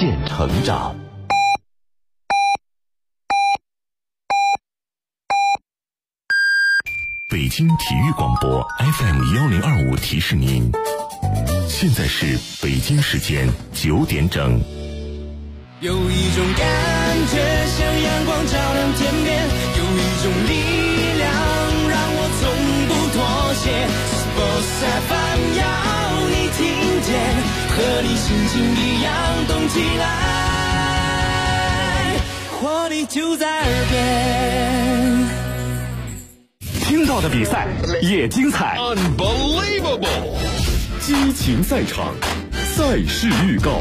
见成长。 北京体育广播 FM1025 提示您，现在是北京时间9点整。 有一种感觉像阳光照亮天边，有一种力量让我从不妥协。Sports FM 要你听见，和你心情一样动起来，活力就在耳边。 听到的比赛也精彩 ，Unbelievable！ 激情赛场，赛事预告。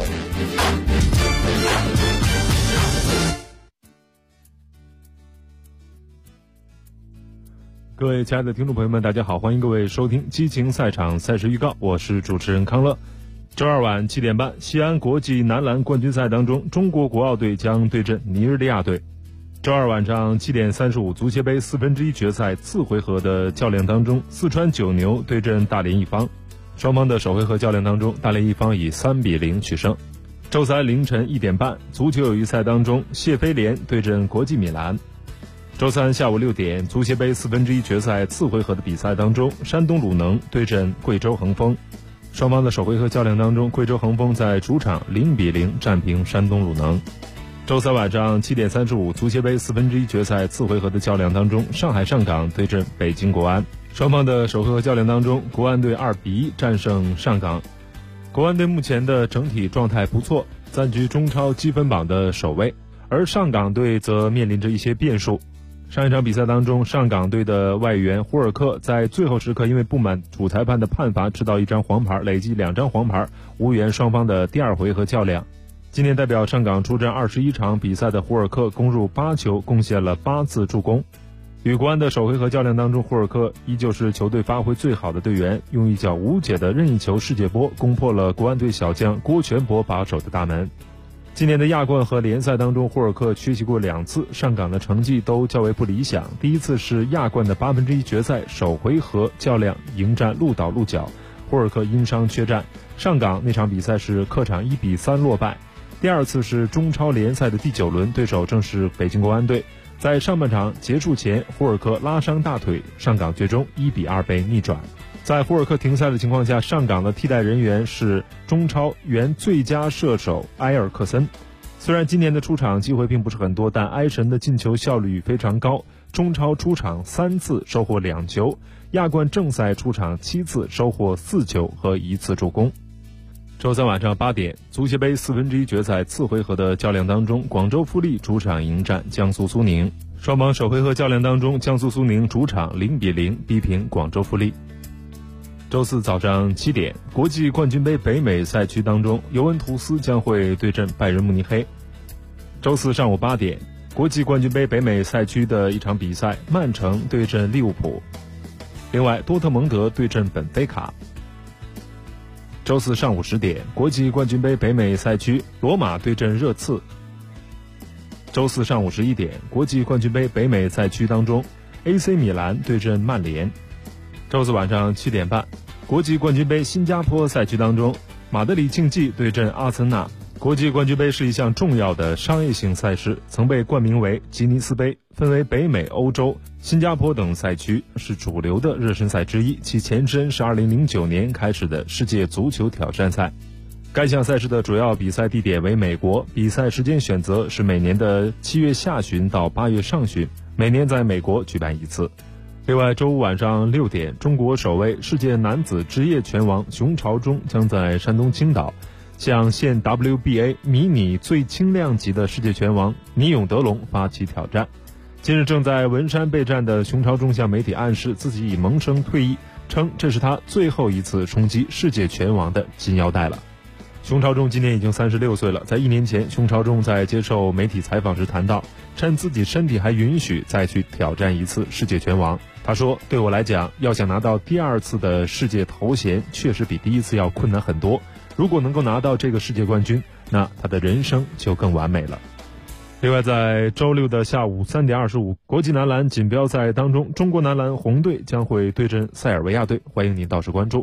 各位亲爱的听众朋友们，大家好，欢迎各位收听激情赛场赛事预告，我是主持人康乐。周二晚7点半，西安国际男篮冠军赛当中，中国国奥队将对阵尼日利亚队。周二晚上7点35，足协杯1/4决赛次回合的较量当中，四川九牛对阵大连一方。双方的首回合较量当中，大连一方以3-0取胜。周三凌晨1点半，足球友谊赛当中，谢菲联对阵国际米兰。周三下午6点，足协杯1/4决赛次回合的比赛当中，山东鲁能对阵贵州恒丰。双方的首回合较量当中，贵州恒丰在主场0-0战平山东鲁能。周三晚上7点35，足协杯1/4决赛次回合的较量当中，上海上港对阵北京国安。双方的首回合较量当中，国安队2-1战胜上港。国安队目前的整体状态不错，暂居中超积分榜的首位，而上港队则面临着一些变数。上一场比赛当中，上港队的外援胡尔克在最后时刻因为不满主裁判的判罚，吃到1张黄牌，累计2张黄牌，无缘双方的第二回合较量。今年代表上港出战21场比赛的胡尔克攻入8球，贡献了8次助攻。与国安的首回合较量当中，胡尔克依旧是球队发挥最好的队员，用一脚无解的任意球世界波攻破了国安队小将郭全博把守的大门。今年的亚冠和联赛当中，胡尔克缺席过2次，上港的成绩都较为不理想。第一次是亚冠的1/8决赛首回合较量迎战鹿岛鹿角，胡尔克因伤缺战，上港那场比赛是客场1-3落败。第二次是中超联赛的第9轮，对手正是北京国安队。在上半场结束前，胡尔克拉伤大腿，上港最终1-2被逆转。在胡尔克停赛的情况下，上港的替代人员是中超原最佳射手埃尔克森。虽然今年的出场机会并不是很多，但埃神的进球效率非常高，中超出场3次收获2球，亚冠正赛出场7次收获4球和1次助攻。周三晚上8点，足协杯1/4决赛次回合的较量当中，广州富力主场迎战江苏苏宁。双方首回合较量当中，江苏苏宁主场0-0逼平广州富力。周四早上7点，国际冠军杯北美赛区当中，尤文图斯将会对阵拜仁慕尼黑。周四上午8点，国际冠军杯北美赛区的一场比赛，曼城对阵利物浦。另外，多特蒙德对阵本菲卡。周四上午10点，国际冠军杯北美赛区，罗马对阵热刺。周四上午11点，国际冠军杯北美赛区当中 ，AC 米兰对阵曼联。周四晚上7点半，国际冠军杯新加坡赛区当中，马德里竞技对阵阿森纳。国际冠军杯是一项重要的商业性赛事，曾被冠名为吉尼斯杯，分为北美、欧洲、新加坡等赛区，是主流的热身赛之一。其前身是2009年开始的世界足球挑战赛。该项赛事的主要比赛地点为美国，比赛时间选择是每年的7月下旬到8月上旬，每年在美国举办1次。另外，周五晚上6点，中国首位世界男子职业拳王熊朝忠将在山东青岛向现 WBA 迷你最轻量级的世界拳王倪永德龙发起挑战。近日正在文山备战的熊朝忠向媒体暗示自己已萌生退役，称这是他最后一次冲击世界拳王的金腰带了。熊朝忠今年已经36岁了，在1年前，熊朝忠在接受媒体采访时谈到，趁自己身体还允许再去挑战一次世界拳王。他说，对我来讲，要想拿到第2次的世界头衔，确实比第1次要困难很多。如果能够拿到这个世界冠军，那他的人生就更完美了。另外，在周六的下午3点25，国际男篮锦标赛当中，中国男篮红队将会对阵塞尔维亚队，欢迎您到时关注。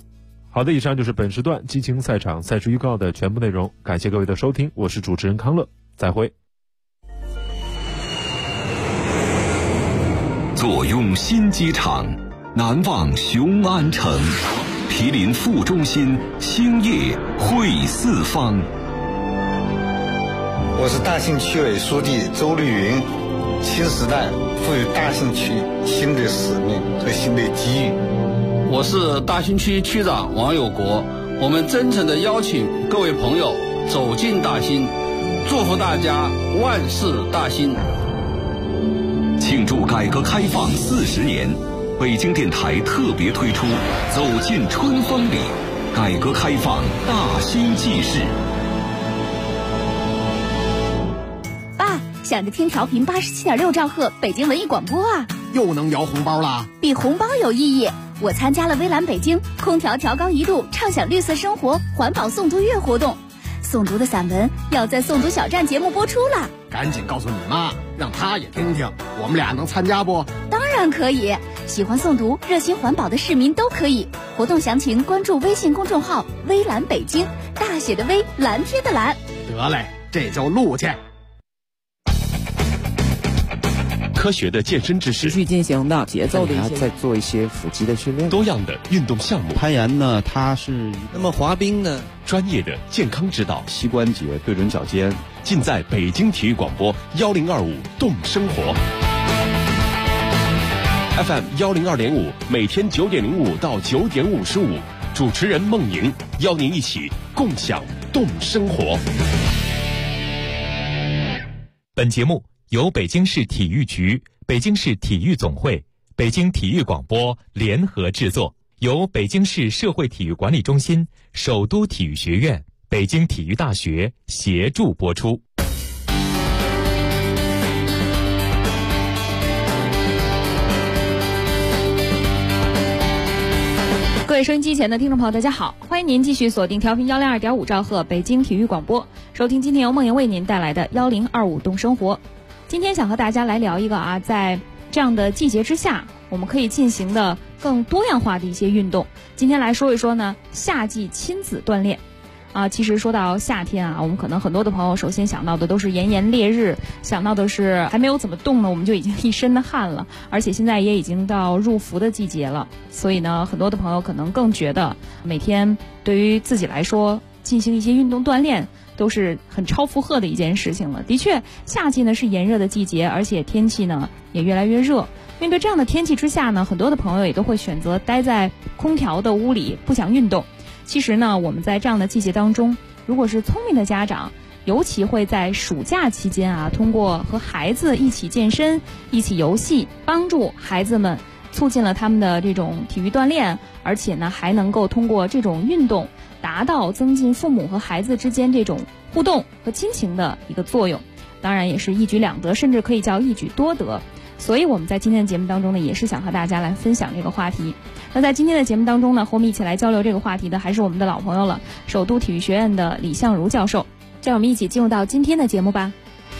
好的，以上就是本时段激情赛场赛事预告的全部内容，感谢各位的收听，我是主持人康乐，再会。 坐拥新机场，难忘雄安城，毗邻副中心，兴业汇四方。 我是大兴区委书记周绿云。新时代赋予大兴区新的使命和新的机遇。 我是大兴区区长王有国，我们真诚地邀请各位朋友走进大兴，祝福大家万事大兴。 庆祝改革开放40年，北京电台特别推出《走进春风里》，改革开放大兴纪事。 想着听调频87.6兆赫北京文艺广播啊， 又能摇红包啦！ 比红包有意义。我参加了微蓝北京空调调高1度畅享绿色生活环保诵读月活动，诵读的散文要在诵读小站节目播出了。 赶紧告诉你妈，让她也听听，我们俩能参加不？ 当然可以，喜欢诵读热心环保的市民都可以。活动详情关注微信公众号微蓝北京，大写的微，蓝天的蓝。 得嘞，这就录去。 科学的健身知识， 持续进行的节奏的一些， 再做一些腹肌的训练， 多样的运动项目。 攀岩呢，它是那么滑冰呢， 专业的健康指导， 膝关节对准脚尖， 尽在北京体育广播1025动生活 FM 102.5，每天9点05到9点55，主持人孟莹邀您一起共享动生活。 本节目由北京市体育局、北京市体育总会、北京体育广播联合制作，由北京市社会体育管理中心、首都体育学院、北京体育大学协助播出。 各位收音机前的听众朋友，大家好，欢迎您继续锁定调频102.5兆赫北京体育广播，收听今天由梦莹为您带来的1025动生活。今天想和大家来聊一个在这样的季节之下，我们可以进行的更多样化的一些运动。今天来说一说呢，夏季亲子锻炼。其实说到夏天我们可能很多的朋友首先想到的都是炎炎烈日，想到的是还没有怎么动呢，我们就已经一身的汗了，而且现在也已经到入伏的季节了，所以呢，很多的朋友可能更觉得每天对于自己来说进行一些运动锻炼都是很超负荷的一件事情了。的确，夏季呢是炎热的季节，而且天气呢也越来越热。面对这样的天气之下呢，很多的朋友也都会选择待在空调的屋里，不想运动。其实呢，我们在这样的季节当中，如果是聪明的家长，尤其会在暑假期间通过和孩子一起健身、一起游戏，帮助孩子们促进了他们的这种体育锻炼，而且呢还能够通过这种运动达到增进父母和孩子之间这种互动和亲情的一个作用，当然也是一举两得，甚至可以叫一举多得。所以我们在今天的节目当中呢，也是想和大家来分享这个话题。那在今天的节目当中呢，和我们一起来交流这个话题的还是我们的老朋友了，首都体育学院的李相如教授。让我们一起进入到今天的节目吧。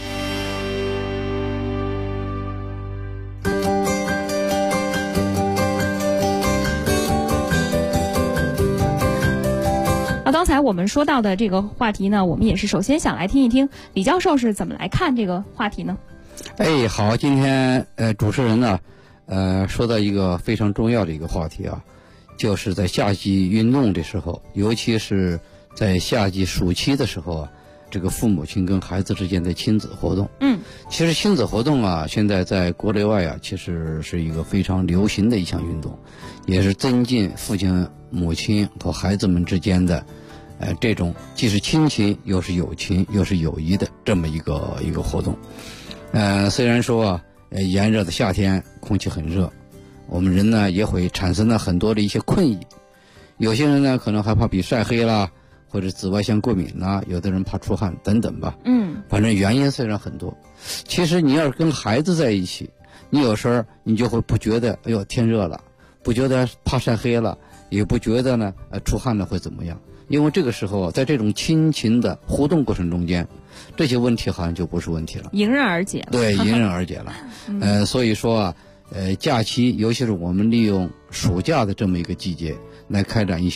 刚才我们说到的这个话题呢，我们也是首先想来听一听李教授是怎么来看这个话题呢？ 好，今天主持人呢说到一个非常重要的一个话题就是在夏季运动的时候，尤其是在夏季暑期的时候这个父母亲跟孩子之间的亲子活动。其实亲子活动现在在国内外其实是一个非常流行的一项运动，也是增进父亲母亲和孩子们之间的这种既是亲情又是友情又是友谊的这么一个活动。虽然说炎热的夏天空气很热，我们人呢也会产生了很多的一些困意，有些人呢可能害怕比晒黑啦，或者紫外线过敏啦，有的人怕出汗等等吧。反正原因虽然很多，其实你要是跟孩子在一起，你有时候你就会不觉得哎呦天热了，不觉得怕晒黑了，也不觉得呢出汗了会怎么样，因为这个时候在这种亲情的互动过程中间，这些问题好像就不是问题了， 迎刃而解了。 对，迎刃而解了。所以说假期尤其是我们利用暑假的这么一个季节来开展一些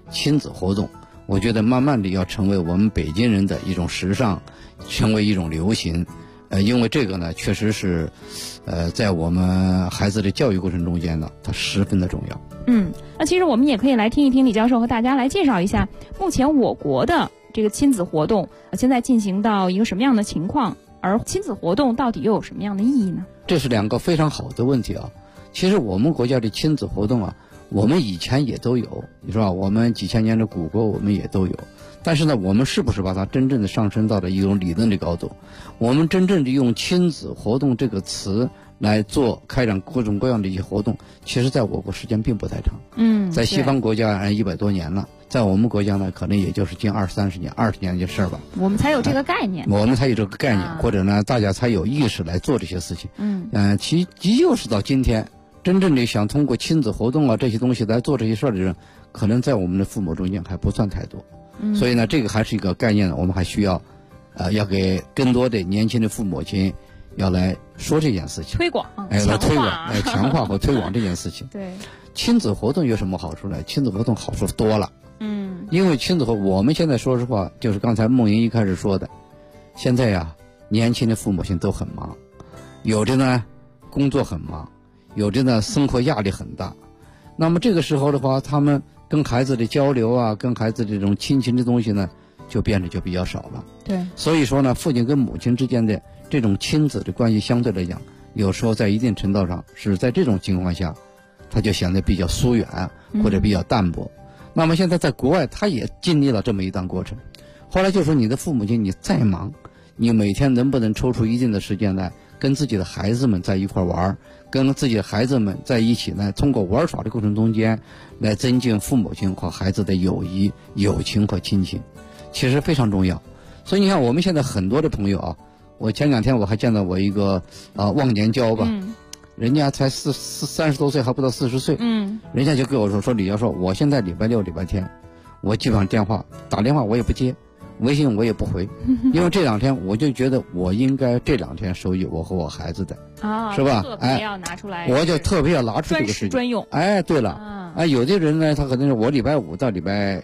亲子活动，我觉得慢慢的要成为我们北京人的一种时尚，成为一种流行。因为这个呢，确实是，在我们孩子的教育过程中间呢，它十分的重要。 那其实我们也可以来听一听李教授和大家来介绍一下，目前我国的这个亲子活动现在进行到一个什么样的情况，而亲子活动到底又有什么样的意义呢？ 这是两个非常好的问题啊。其实我们国家的亲子活动啊，我们以前也都有，你说吧，我们几千年的古国我们也都有。但是呢，我们是不是把它真正的上升到了一种理论的高度？我们真正的用亲子活动这个词来做开展各种各样的一些活动，其实在我国时间并不太长。在西方国家100多年了，在我们国家呢，可能也就是近20-30年、20年的事儿吧。 我们才有这个概念， 我们才有这个概念，或者呢，大家才有意识来做这些事情。其就是到今天，真正的想通过亲子活动啊这些东西来做这些事儿的人，可能在我们的父母中间还不算太多。所以呢，这个还是一个概念，我们还需要，要给更多的年轻的父母亲要来说这件事情， 推广， 来推广，强化和推广这件事情。 对， 亲子活动有什么好处呢？亲子活动好处多了。因为亲子活动，我们现在说实话，就是刚才梦莹一开始说的，现在呀，年轻的父母亲都很忙，有的呢工作很忙，有的呢生活压力很大。那么这个时候的话，他们跟孩子的交流啊，跟孩子这种亲情的东西呢，就变得就比较少了。 对， 所以说呢，父亲跟母亲之间的这种亲子的关系，相对来讲，有时候在一定程度上是在这种情况下，他就显得比较疏远或者比较淡薄。那么现在在国外，他也经历了这么一段过程。后来就说，你的父母亲你再忙，你每天能不能抽出一定的时间来跟自己的孩子们在一块玩，跟自己的孩子们在一起呢，通过玩耍的过程中间来增进父母亲和孩子的友谊、友情和亲情，其实非常重要。所以你看，我们现在很多的朋友啊，我前2天我还见到我一个忘年交吧，人家才30多岁，还不到40岁，人家就跟我说李教授，我现在礼拜六、礼拜天，我基本上打电话我也不接，微信我也不回，因为这2天我就觉得我应该这2天收益我和我孩子的，是吧？ 特别要拿出来， 我就特别要拿出这个时间专用。 对了，有的人呢，他可能是我礼拜1到礼拜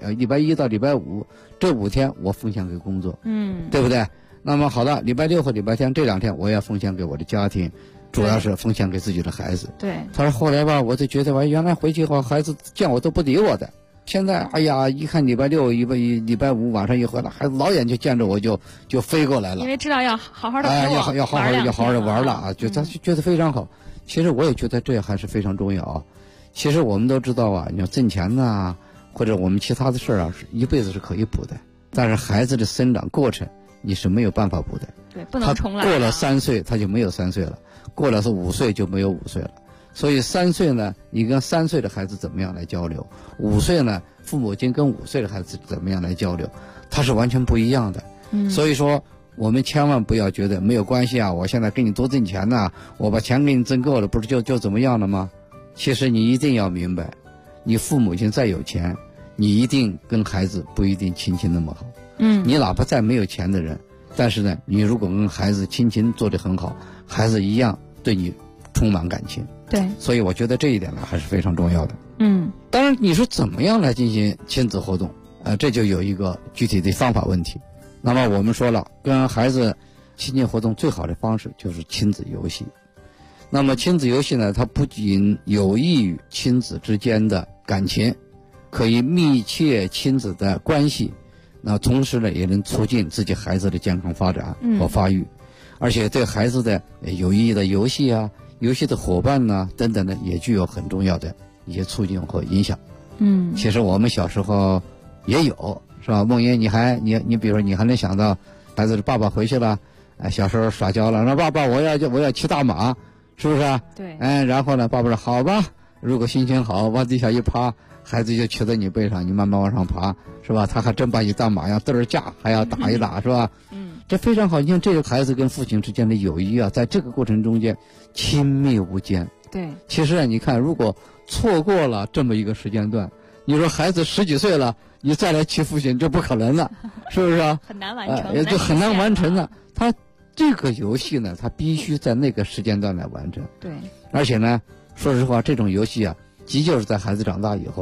5这5天我奉献给工作，对不对？那么好的，礼拜6和礼拜天这2天我要奉献给我的家庭，主要是奉献给自己的孩子。 对， 他说后来吧，我就觉得原来回去后孩子见我都不理我的。现在哎呀，一看礼拜6、礼拜5晚上一回来，孩子老远就见着我就飞过来了， 因为知道要好好的要好好的玩了啊，就他觉得非常好。其实我也觉得这还是非常重要啊。其实我们都知道啊，你要挣钱呐，或者我们其他的事儿啊，是一辈子是可以补的，但是孩子的生长过程你是没有办法补的。 对，不能重来。 他过了3岁他就没有3岁了，过了是5岁就没有5岁了。所以3岁呢，你跟3岁的孩子怎么样来交流？5岁呢，父母亲跟5岁的孩子怎么样来交流？它是完全不一样的。所以说我们千万不要觉得没有关系啊，我现在给你多挣钱呐，我把钱给你挣够了，不是就怎么样了吗？其实你一定要明白，你父母亲再有钱，你一定跟孩子不一定亲情那么好。你哪怕再没有钱的人，但是呢，你如果跟孩子亲情做得很好，孩子一样对你充满感情。 对， 所以我觉得这一点呢还是非常重要的。当然你说怎么样来进行亲子活动，这就有一个具体的方法问题。那么我们说了，跟孩子亲近活动最好的方式就是亲子游戏。那么亲子游戏呢，它不仅有益于亲子之间的感情，可以密切亲子的关系，那同时呢也能促进自己孩子的健康发展和发育，而且对孩子的有意义的游戏啊、游戏的伙伴呐等等的，也具有很重要的一些促进和影响。其实我们小时候也有，是吧？梦莹，你比如说你还能想到孩子的爸爸回去了，小时候撒娇了，说爸爸我要骑大马，是不是啊？ 对。 然后呢，爸爸说好吧，如果心情好，往地下一趴，孩子就骑在你背上，你慢慢往上爬，是吧？他还真把你当马样嘚儿架，还要打一打，是吧？这非常好。你看这个孩子跟父亲之间的友谊啊，在这个过程中间亲密无间。 对。 其实你看，如果错过了这么一个时间段，你说孩子10几岁了，你再来骑父亲，这不可能的，是不是啊？ 很难完成， 也就很难完成的。他这个游戏呢，他必须在那个时间段来完成。 对。 而且呢，说实话，这种游戏啊，即就是在孩子长大以后，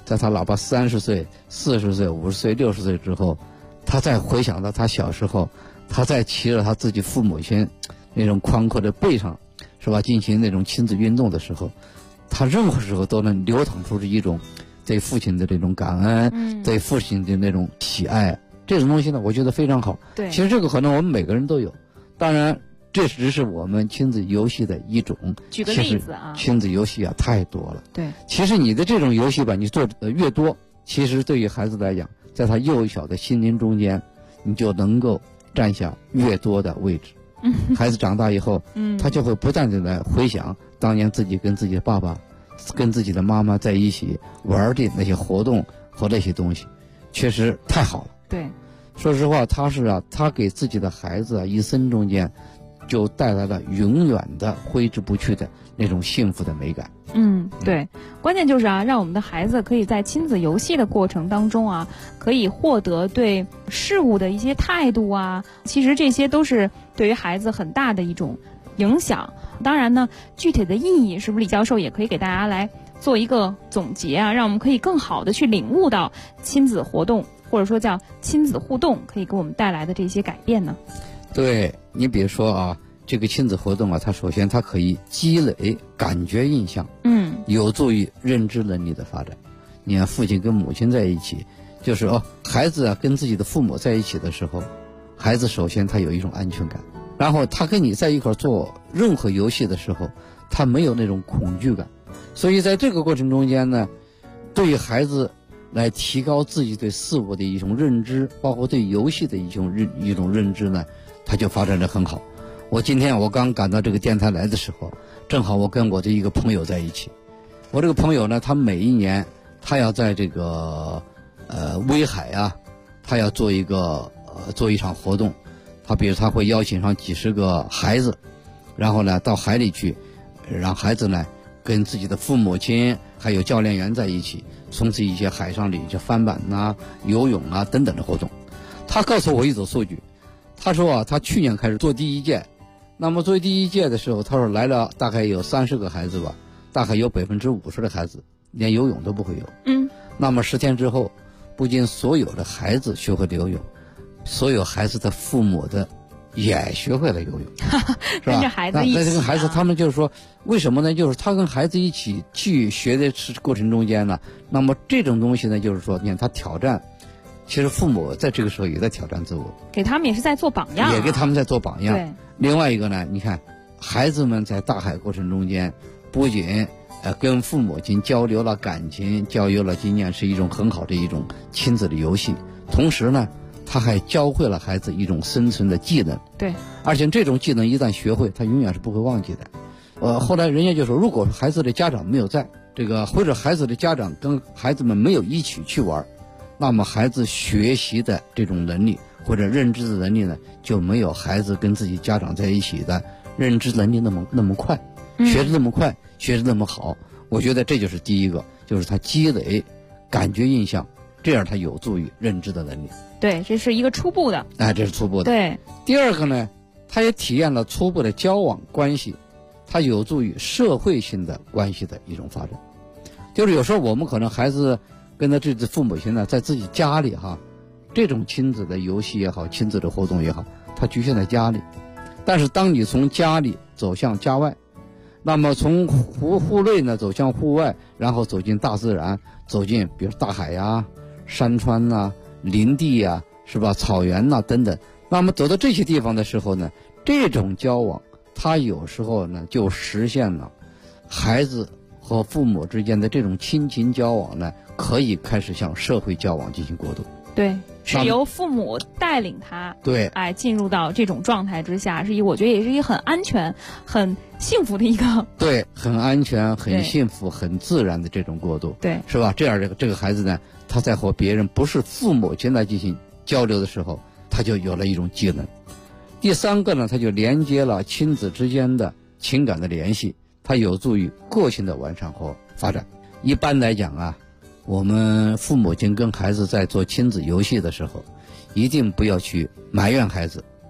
在他哪怕30岁、40岁、50岁、60岁之后，他再回想到他小时候，他再骑着他自己父母亲那种宽阔的背上，是吧？进行那种亲子运动的时候，他任何时候都能流淌出一种对父亲的这种感恩，对父亲的那种喜爱。这种东西呢，我觉得非常好。 对， 其实这个可能我们每个人都有，当然这只是我们亲子游戏的一种。 举个例子啊， 亲子游戏啊太多了。 对， 其实你的这种游戏吧，你做的越多，其实对于孩子来讲，在他幼小的心灵中间，你就能够占下越多的位置。孩子长大以后，他就会不断的来回想当年自己跟自己的爸爸、跟自己的妈妈在一起玩的那些活动和那些东西，确实太好了。 对， 说实话，他给自己的孩子一生中间就带来了永远的挥之不去的那种幸福的美感。 对，关键就是啊，让我们的孩子可以在亲子游戏的过程当中啊，可以获得对事物的一些态度啊，其实这些都是对于孩子很大的一种影响。当然呢，具体的意义是不是李教授也可以给大家来做一个总结啊，让我们可以更好的去领悟到亲子活动或者说叫亲子互动可以给我们带来的这些改变呢？ 对，你比如说啊，这个亲子活动啊，它首先它可以积累感觉印象，有助于认知能力的发展。你看父亲跟母亲在一起，就是孩子啊跟自己的父母在一起的时候，孩子首先他有一种安全感，然后他跟你在一块做任何游戏的时候，他没有那种恐惧感。所以在这个过程中间呢，对于孩子来提高自己对事物的一种认知，包括对游戏的一种认知呢，他就发展得很好。今天我刚赶到这个电台来的时候，正好我跟我的一个朋友在一起。我这个朋友呢，他每一年他要在这个威海啊，他要做一场活动。他比如他会邀请上几十个孩子，然后呢到海里去，让孩子呢跟自己的父母亲还有教练员在一起，从事一些海上的一些翻板啊、游泳啊等等的活动。他告诉我一组数据，他说啊，他去年开始做第一届，那么做第一届的时候，他说来了大概有30个孩子吧，大概有50%的孩子连游泳都不会游。那么10天之后，不仅所有的孩子学会了游泳，所有孩子的父母也学会了游泳，是吧？ 跟着孩子一起。 那这个孩子他们就是说，为什么呢？就是他跟孩子一起去学的过程中间呢，那么这种东西呢，就是说，你看他挑战。其实父母在这个时候也在挑战自我， 给他们也是在做榜样， 也给他们在做榜样。 对， 另外一个呢，你看孩子们在大海过程中间，不仅跟父母亲交流了感情，交流了经验，是一种很好的一种亲子的游戏。同时呢，他还教会了孩子一种生存的技能。 对， 而且这种技能一旦学会，他永远是不会忘记的。后来人家就说，如果孩子的家长没有在或者孩子的家长跟孩子们没有一起去玩，那么孩子学习的这种能力或者认知的能力呢，就没有孩子跟自己家长在一起的认知能力那么快，学得那么快，学得那么好。我觉得这就是第一个，就是他积累感觉印象，这样他有助于认知的能力。 对，这是一个初步的。 这是初步的。 对。 第二个呢，他也体验了初步的交往关系，他有助于社会性的关系的一种发展。就是有时候我们可能孩子跟他自己父母亲呢，在自己家里这种亲子的游戏也好，亲子的活动也好，它局限在家里。但是当你从家里走向家外，那么从户内呢走向户外，然后走进大自然，走进比如大海呀、山川呐、林地呀，是吧？草原呐等等。那么走到这些地方的时候呢，这种交往，它有时候呢就实现了孩子和父母之间的这种亲情交往呢，可以开始向社会交往进行过渡。 对，是由父母带领他， 对， 进入到这种状态之下，我觉得也是一个很安全、很幸福的一个， 对，很安全、很幸福、很自然的这种过渡， 对， 是吧？这样这个孩子呢，他在和别人不是父母亲来进行交流的时候，他就有了一种技能。第三个呢，他就连接了亲子之间的情感的联系，它有助于个性的完善和发展。一般来讲我们父母亲跟孩子在做亲子游戏的时候，一定不要去埋怨孩子，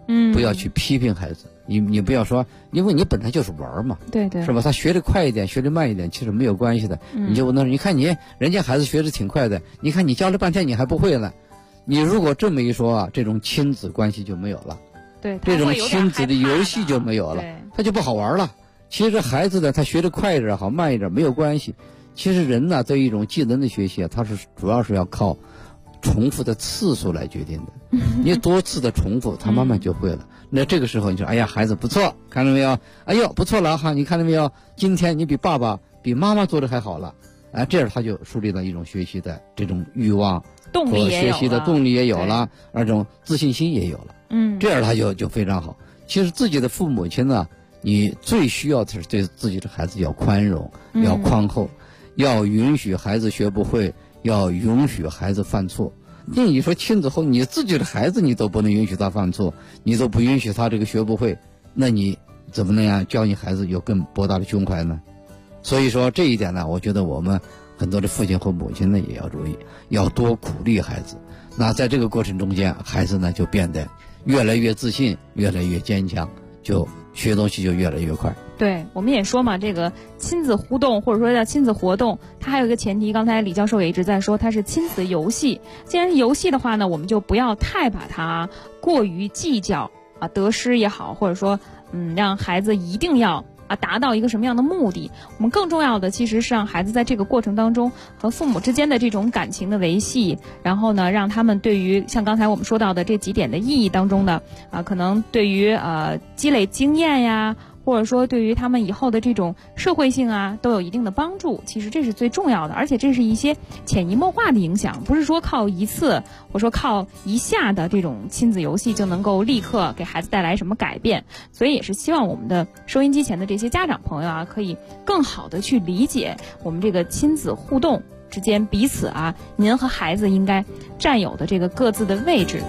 不要去批评孩子。你不要说，因为你本来就是玩嘛， 对对， 是吧？他学得快一点，学得慢一点，其实没有关系的。你就你看人家孩子学得挺快的，你看你教了半天你还不会呢。你如果这么一说啊，这种亲子关系就没有了， 对， 这种亲子的游戏就没有了，他就不好玩了。其实孩子呢，他学得快一点好，慢一点没有关系。其实人呢，对一种技能的学习啊，它是主要是要靠重复的次数来决定的。你多次的重复，他慢慢就会了。那这个时候你说，哎呀，孩子不错，看到没有？哎呦，不错了哈，你看到没有？今天你比爸爸、比妈妈做的还好了。哎，这样他就树立了一种学习的这种欲望， 动力也有了， 学习的动力也有了，而这种自信心也有了。这样他就非常好。其实自己的父母亲呢，你最需要的是对自己的孩子要宽容，要宽厚，要允许孩子学不会，要允许孩子犯错。你说亲子后，你自己的孩子你都不能允许他犯错，你都不允许他这个学不会，那你怎么能样教你孩子有更博大的胸怀呢？所以说这一点呢，我觉得我们很多的父亲和母亲呢也要注意，要多鼓励孩子。那在这个过程中间，孩子呢就变得越来越自信，越来越坚强，就学东西就越来越快。 对，我们也说嘛，这个亲子互动或者说叫亲子活动，它还有一个前提，刚才李教授也一直在说，它是亲子游戏。既然是游戏的话呢，我们就不要太把它过于计较啊，得失也好，或者说让孩子一定要达到一个什么样的目的。我们更重要的其实是让孩子在这个过程当中和父母之间的这种感情的维系，然后呢，让他们对于像刚才我们说到的这几点的意义当中的可能对于积累经验呀，或者说对于他们以后的这种社会性啊，都有一定的帮助。其实这是最重要的，而且这是一些潜移默化的影响，不是说靠一次或者说靠一下的这种亲子游戏就能够立刻给孩子带来什么改变。所以也是希望我们的收音机前的这些家长朋友啊，可以更好的去理解我们这个亲子互动之间彼此您和孩子应该占有的这个各自的位置。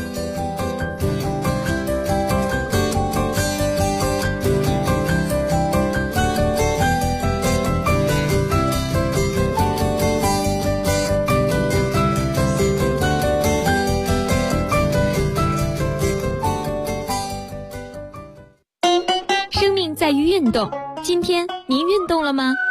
在于运动，今天您运动了吗？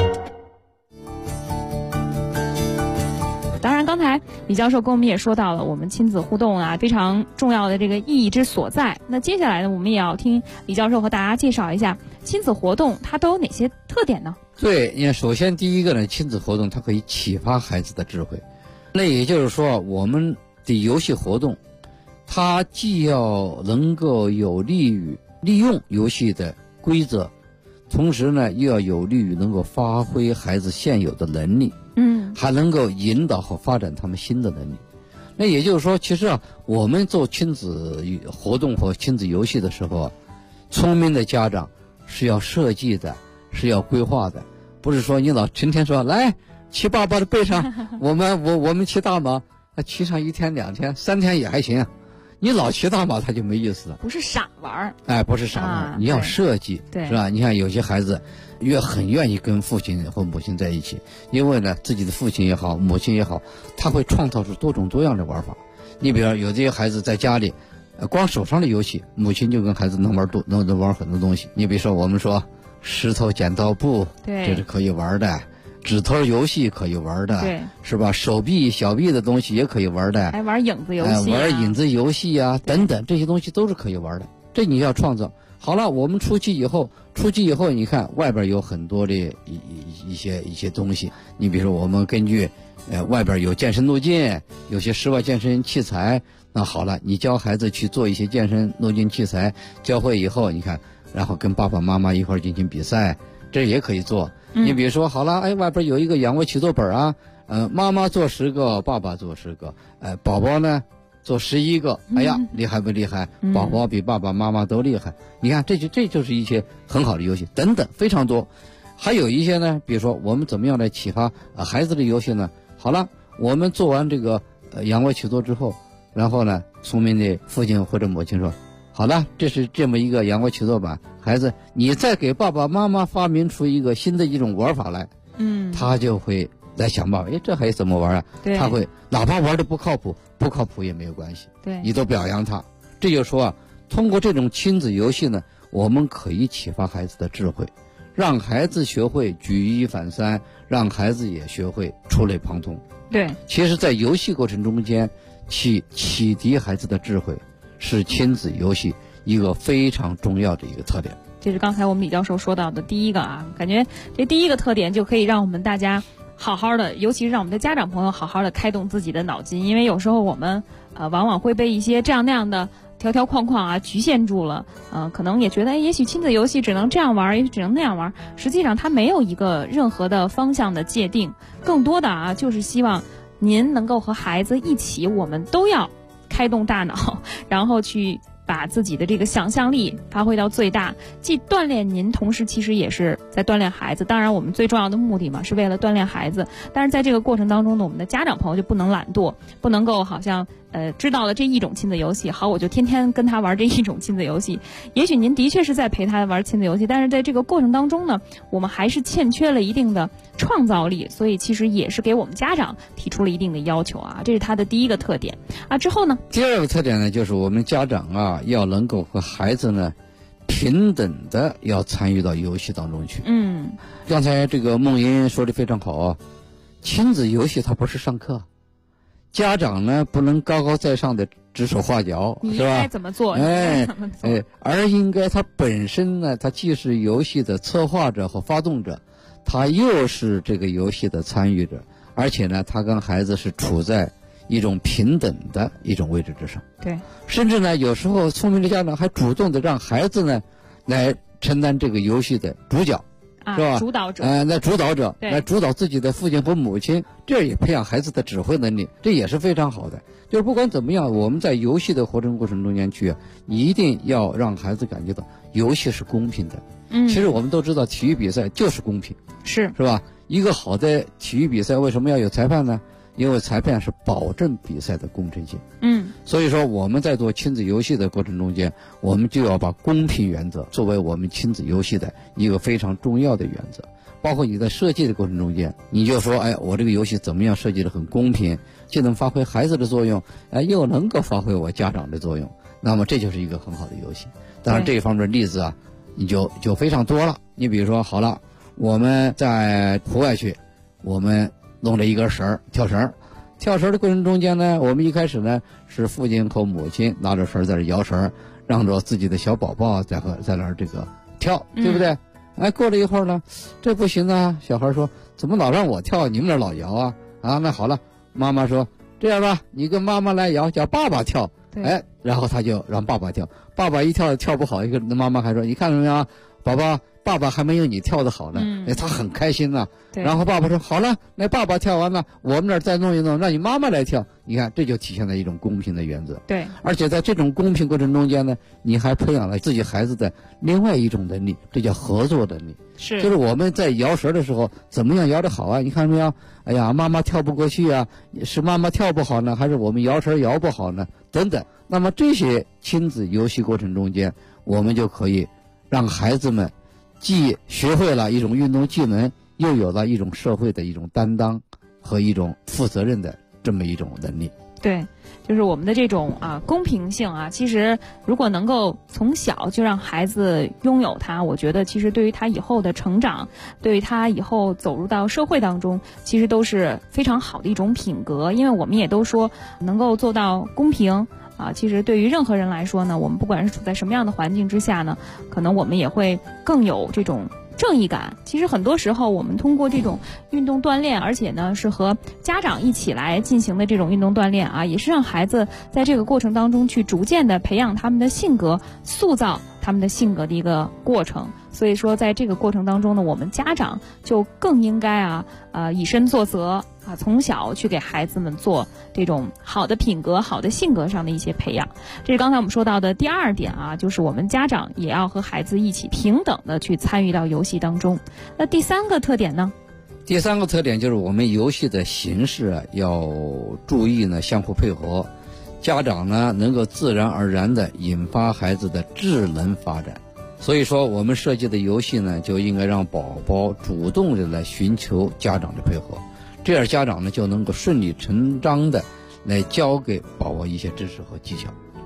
当然刚才李教授跟我们也说到了我们亲子互动非常重要的这个意义之所在。那接下来呢，我们也要听李教授和大家介绍一下亲子活动它都有哪些特点呢？ 对，你看首先第一个呢，亲子活动它可以启发孩子的智慧。那也就是说，我们的游戏活动它既要能够有利于利用游戏的规则，同时呢又要有利于能够发挥孩子现有的能力，还能够引导和发展他们新的能力。那也就是说，其实我们做亲子活动或亲子游戏的时候聪明的家长是要设计的，是要规划的，不是说你老成天说来骑爸爸的背上，我们骑大马，骑上1天2天3天也还行。你老骑大马他就没意思了， 不是傻玩不是傻玩你要设计，是吧？你看有些孩子很愿意跟父亲或母亲在一起，因为呢自己的父亲也好，母亲也好，他会创造出多种多样的玩法。你比如有些孩子在家里，光手上的游戏，母亲就跟孩子能玩很多东西。你比如说我们说石头剪刀布，这是可以玩的。指头游戏可以玩的， 对， 是吧？手臂、小臂的东西也可以玩的， 还玩影子游戏玩影子游戏等等，这些东西都是可以玩的。这你要创造好了。我们出去以后，你看外边有很多的一些东西。你比如说，我们根据外边有健身路径，有些室外健身器材。那好了，你教孩子去做一些健身路径器材，教会以后，你看，然后跟爸爸妈妈一块进行比赛，这也可以做。你比如说好了，外边有一个仰卧起坐本妈妈做10个，爸爸做10个，宝宝呢做11个，哎呀，厉害不厉害？宝宝比爸爸妈妈都厉害。你看，这就是一些很好的游戏，等等非常多。还有一些呢，比如说我们怎么样来启发孩子的游戏呢？好了，我们做完这个仰卧起坐之后，然后呢，聪明的父亲或者母亲说，好了，这是这么一个仰卧起坐板，孩子，你再给爸爸妈妈发明出一个新的一种玩法来，他就会来想办法，这还怎么玩他会哪怕玩的不靠谱也没有关系， 对， 你都表扬他。这就说通过这种亲子游戏呢，我们可以启发孩子的智慧，让孩子学会举一反三，让孩子也学会触类旁通。 对， 其实在游戏过程中间去启迪孩子的智慧，是亲子游戏一个非常重要的一个特点。 这是刚才我们李教授说到的第一个啊，感觉这第一个特点就可以让我们大家好好的，尤其是让我们的家长朋友好好的开动自己的脑筋，因为有时候我们往往会被一些这样那样的条框啊局限住了，可能也觉得也许亲子游戏只能这样玩，也许只能那样玩，实际上它没有一个任何的方向的界定，更多的啊就是希望您能够和孩子一起，我们都要开动大脑，然后去把自己的这个想象力发挥到最大，既锻炼您，同时其实也是在锻炼孩子。当然我们最重要的目的嘛，是为了锻炼孩子，但是在这个过程当中呢，我们的家长朋友就不能懒惰，不能够好像知道了这一种亲子游戏，好，我就天天跟他玩这一种亲子游戏。也许您的确是在陪他玩亲子游戏，但是在这个过程当中呢，我们还是欠缺了一定的创造力，所以其实也是给我们家长提出了一定的要求啊，这是他的第一个特点啊。之后呢， 第二个特点呢，就是我们家长啊要能够和孩子呢平等的要参与到游戏当中去。刚才这个梦莹说的非常好啊，亲子游戏它不是上课，家长呢不能高高在上的指手画脚， 你应是吧？ 该怎么做？ 而应该它本身呢，它既是游戏的策划者和发动者，它又是这个游戏的参与者，而且呢，它跟孩子是处在一种平等的一种位置之上。 对， 甚至呢，有时候聪明的家长还主动的让孩子呢来承担这个游戏的主角。是吧？ 主导者， 来主导者，来主导自己的父亲和母亲，这也培养孩子的指挥能力，这也是非常好的。就是不管怎么样，我们在游戏的活动过程中间去，你一定要让孩子感觉到游戏是公平的。其实我们都知道，体育比赛就是公平，是吧？一个好的体育比赛为什么要有裁判呢？因为裁判是保证比赛的公正性。所以说我们在做亲子游戏的过程中间，我们就要把公平原则作为我们亲子游戏的一个非常重要的原则。包括你在设计的过程中间，你就说，哎，我这个游戏怎么样设计的很公平，既能发挥孩子的作用，又能够发挥我家长的作用，那么这就是一个很好的游戏。当然这一方面的例子啊，你就非常多了。你比如说，好了，我们在户外去，我们弄了一根绳，跳绳的过程中间呢，我们一开始呢是父亲和母亲拿着绳在这摇绳，让着自己的小宝宝在那儿这个跳，对不对？过了一会儿呢，这不行啊，小孩说怎么老让我跳，你们那老摇啊？那好了，妈妈说这样吧，你跟妈妈来摇，叫爸爸跳。然后他就让爸爸跳，爸爸一跳不好，妈妈还说你看到没有，宝宝，爸爸还没有你跳得好呢。他很开心呐。然后爸爸说好了，那爸爸跳完了，我们那儿再弄一弄，让你妈妈来跳。你看，这就体现了一种公平的原则。对，而且在这种公平过程中间呢，你还培养了自己孩子的另外一种能力，这叫合作能力。就是我们在摇绳的时候，怎么样摇得好啊？你看没有？哎呀，妈妈跳不过去啊，是妈妈跳不好呢，还是我们摇绳摇不好呢？等等。那么这些亲子游戏过程中间，我们就可以让孩子们既学会了一种运动技能，又有了一种社会的一种担当和一种负责任的这么一种能力。对，就是我们的这种公平性啊，其实如果能够从小就让孩子拥有它，我觉得其实对于他以后的成长，对于他以后走入到社会当中，其实都是非常好的一种品格。因为我们也都说能够做到公平其实对于任何人来说呢，我们不管是处在什么样的环境之下呢，可能我们也会更有这种正义感。其实很多时候我们通过这种运动锻炼，而且呢是和家长一起来进行的这种运动锻炼也是让孩子在这个过程当中去逐渐的培养他们的性格，塑造他们的性格的一个过程。所以说在这个过程当中呢，我们家长就更应该以身作则从小去给孩子们做这种好的品格、好的性格上的一些培养。这是刚才我们说到的第二点就是我们家长也要和孩子一起平等的去参与到游戏当中。那第三个特点呢？第三个特点就是我们游戏的形式要注意呢相互配合，家长呢能够自然而然的引发孩子的智能发展。所以说我们设计的游戏呢，就应该让宝宝主动的来寻求家长的配合，这样家长呢就能够顺理成章的来教给宝宝一些知识和技巧。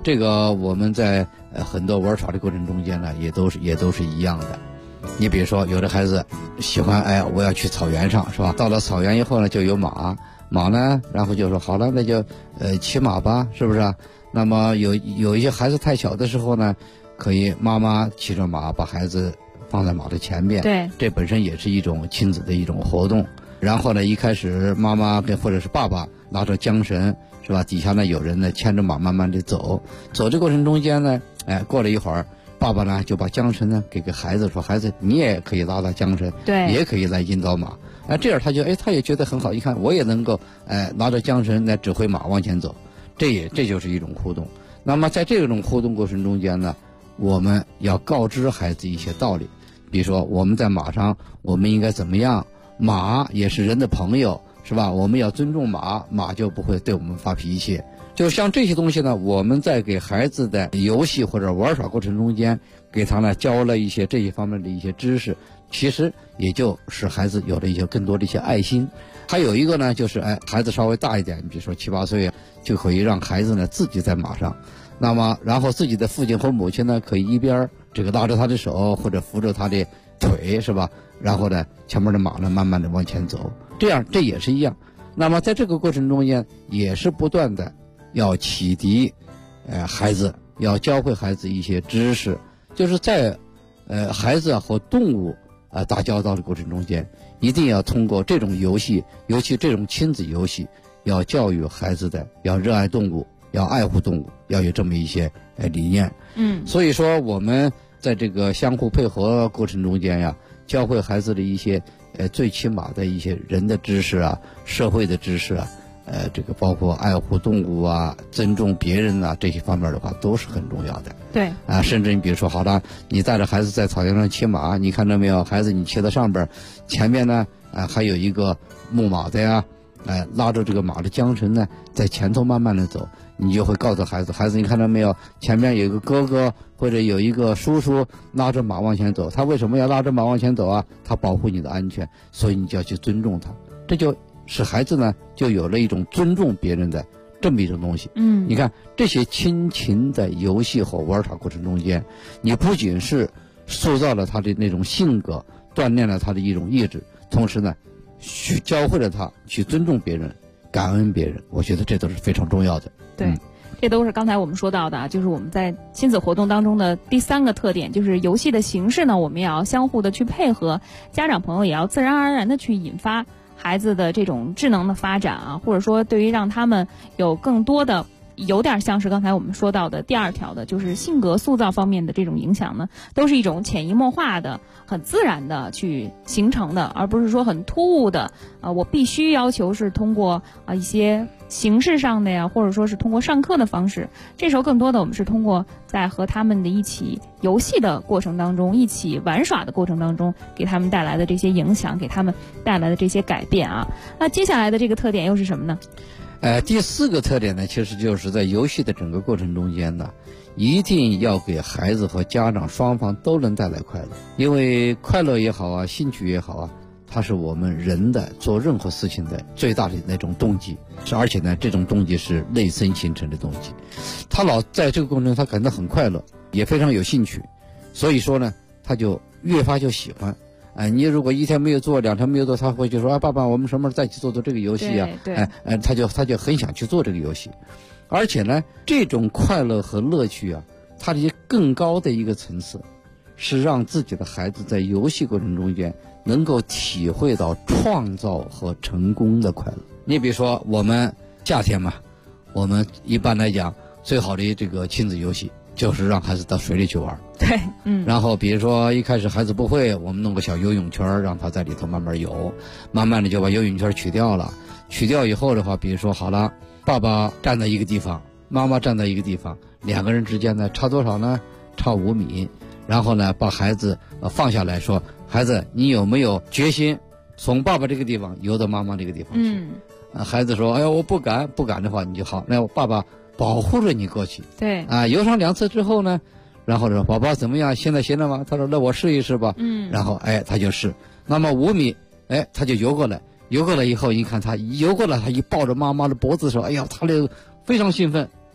这个我们在很多玩耍的过程中间呢，也都是一样的。你比如说，有的孩子喜欢我要去草原上，是吧？到了草原以后呢，就有马呢，然后就说好了，那就骑马吧，是不是啊？那么有一些孩子太小的时候呢，可以妈妈骑着马把孩子放在马的前面， 对， 这本身也是一种亲子的一种活动。然后呢，一开始妈妈或者是爸爸拿着缰绳，是吧？底下呢有人呢牵着马慢慢的走这过程中间呢，过了一会儿，爸爸呢就把缰绳呢给孩子说，孩子你也可以拉到缰绳， 对， 也可以来引导马。这样他也觉得很好，一看我也能够拿着缰绳来指挥马往前走，这就是一种互动。那么在这种互动过程中间呢，我们要告知孩子一些道理，比如说我们在马上我们应该怎么样，马也是人的朋友，是吧？我们要尊重马，马就不会对我们发脾气。就像这些东西呢，我们在给孩子的游戏或者玩耍过程中间，给他呢教了一些这一方面的一些知识，其实也就使孩子有了一些更多的一些爱心。还有一个呢，就是孩子稍微大一点，比如说7、8岁，就可以让孩子呢自己在马上，那么然后自己的父亲和母亲呢可以一边拉着他的手或者扶着他的腿，是吧？然后呢前面的马呢慢慢的往前走，这也是一样。那么在这个过程中间也是不断的要启迪孩子，要教会孩子一些知识，就是在孩子和动物打交道的过程中间，一定要通过这种游戏，尤其这种亲子游戏，要教育孩子的要热爱动物，要爱护动物，要有这么一些理念。所以说我们在这个相互配合过程中间呀，教会孩子的一些最起码的一些人的知识啊，社会的知识啊，这个包括爱护动物啊，尊重别人啊，这些方面的话都是很重要的。 对甚至你比如说，好了，你带着孩子在草原上骑马，你看到没有？孩子你骑在上边，前面呢还有一个牧马的呀，拉着这个马的缰绳呢，在前头慢慢的走，你就会告诉孩子，孩子你看到没有？前面有一个哥哥或者有一个叔叔拉着马往前走，他为什么要拉着马往前走啊？他保护你的安全，所以你就要去尊重他。这就使孩子呢就有了一种尊重别人的这么一种东西。你看这些亲情的游戏和玩耍过程中间，你不仅是塑造了他的那种性格，锻炼了他的一种意志，同时呢去教会了他去尊重别人，感恩别人，我觉得这都是非常重要的。 对，这都是刚才我们说到的，就是我们在亲子活动当中的第3个特点，就是游戏的形式呢，我们也要相互的去配合，家长朋友也要自然而然的去引发孩子的这种智能的发展啊，或者说对于让他们有更多的，有点像是刚才我们说到的第2条的，就是性格塑造方面的这种影响呢，都是一种潜移默化的、很自然的去形成的，而不是说很突兀的我必须要求是通过一些形式上的呀，或者说是通过上课的方式。这时候更多的我们是通过在和他们的一起游戏的过程当中，一起玩耍的过程当中，给他们带来的这些影响，给他们带来的这些改变啊。那接下来的这个特点又是什么呢？ 第4个特点呢，其实就是在游戏的整个过程中间呢，一定要给孩子和家长双方都能带来快乐，因为快乐也好啊，兴趣也好啊，它是我们人的做任何事情的最大的那种动机，而且呢，这种动机是内生形成的动机。他老在这个过程中，他感到很快乐，也非常有兴趣，所以说呢，他就越发就喜欢。你如果1天没有做，2天没有做，他会就说爸爸，我们什么时候再一起做这个游戏啊？他就很想去做这个游戏，而且呢，这种快乐和乐趣啊，它的更高的一个层次，是让自己的孩子在游戏过程中间能够体会到创造和成功的快乐。你比如说我们夏天嘛，我们一般来讲最好的这个亲子游戏就是让孩子到水里去玩。 对， 然后比如说一开始孩子不会，我们弄个小游泳圈，让他在里头慢慢游，慢慢的就把游泳圈取掉了。取掉以后的话，比如说好了，爸爸站在一个地方，妈妈站在一个地方，2个人之间呢差多少呢？差5米。然后呢，把孩子放下来说，孩子，你有没有决心从爸爸这个地方游到妈妈这个地方去？孩子说，哎呀，我不敢。不敢的话，你就好，那爸爸保护着你过去。 对游上2次之后呢，然后说宝宝怎么样？现在行了吗？他说那我试一试吧。然后他就试。那么5米，他就游过来。游过来以后，你看他游过来，他一抱着妈妈的脖子说，哎呀，他就非常兴奋。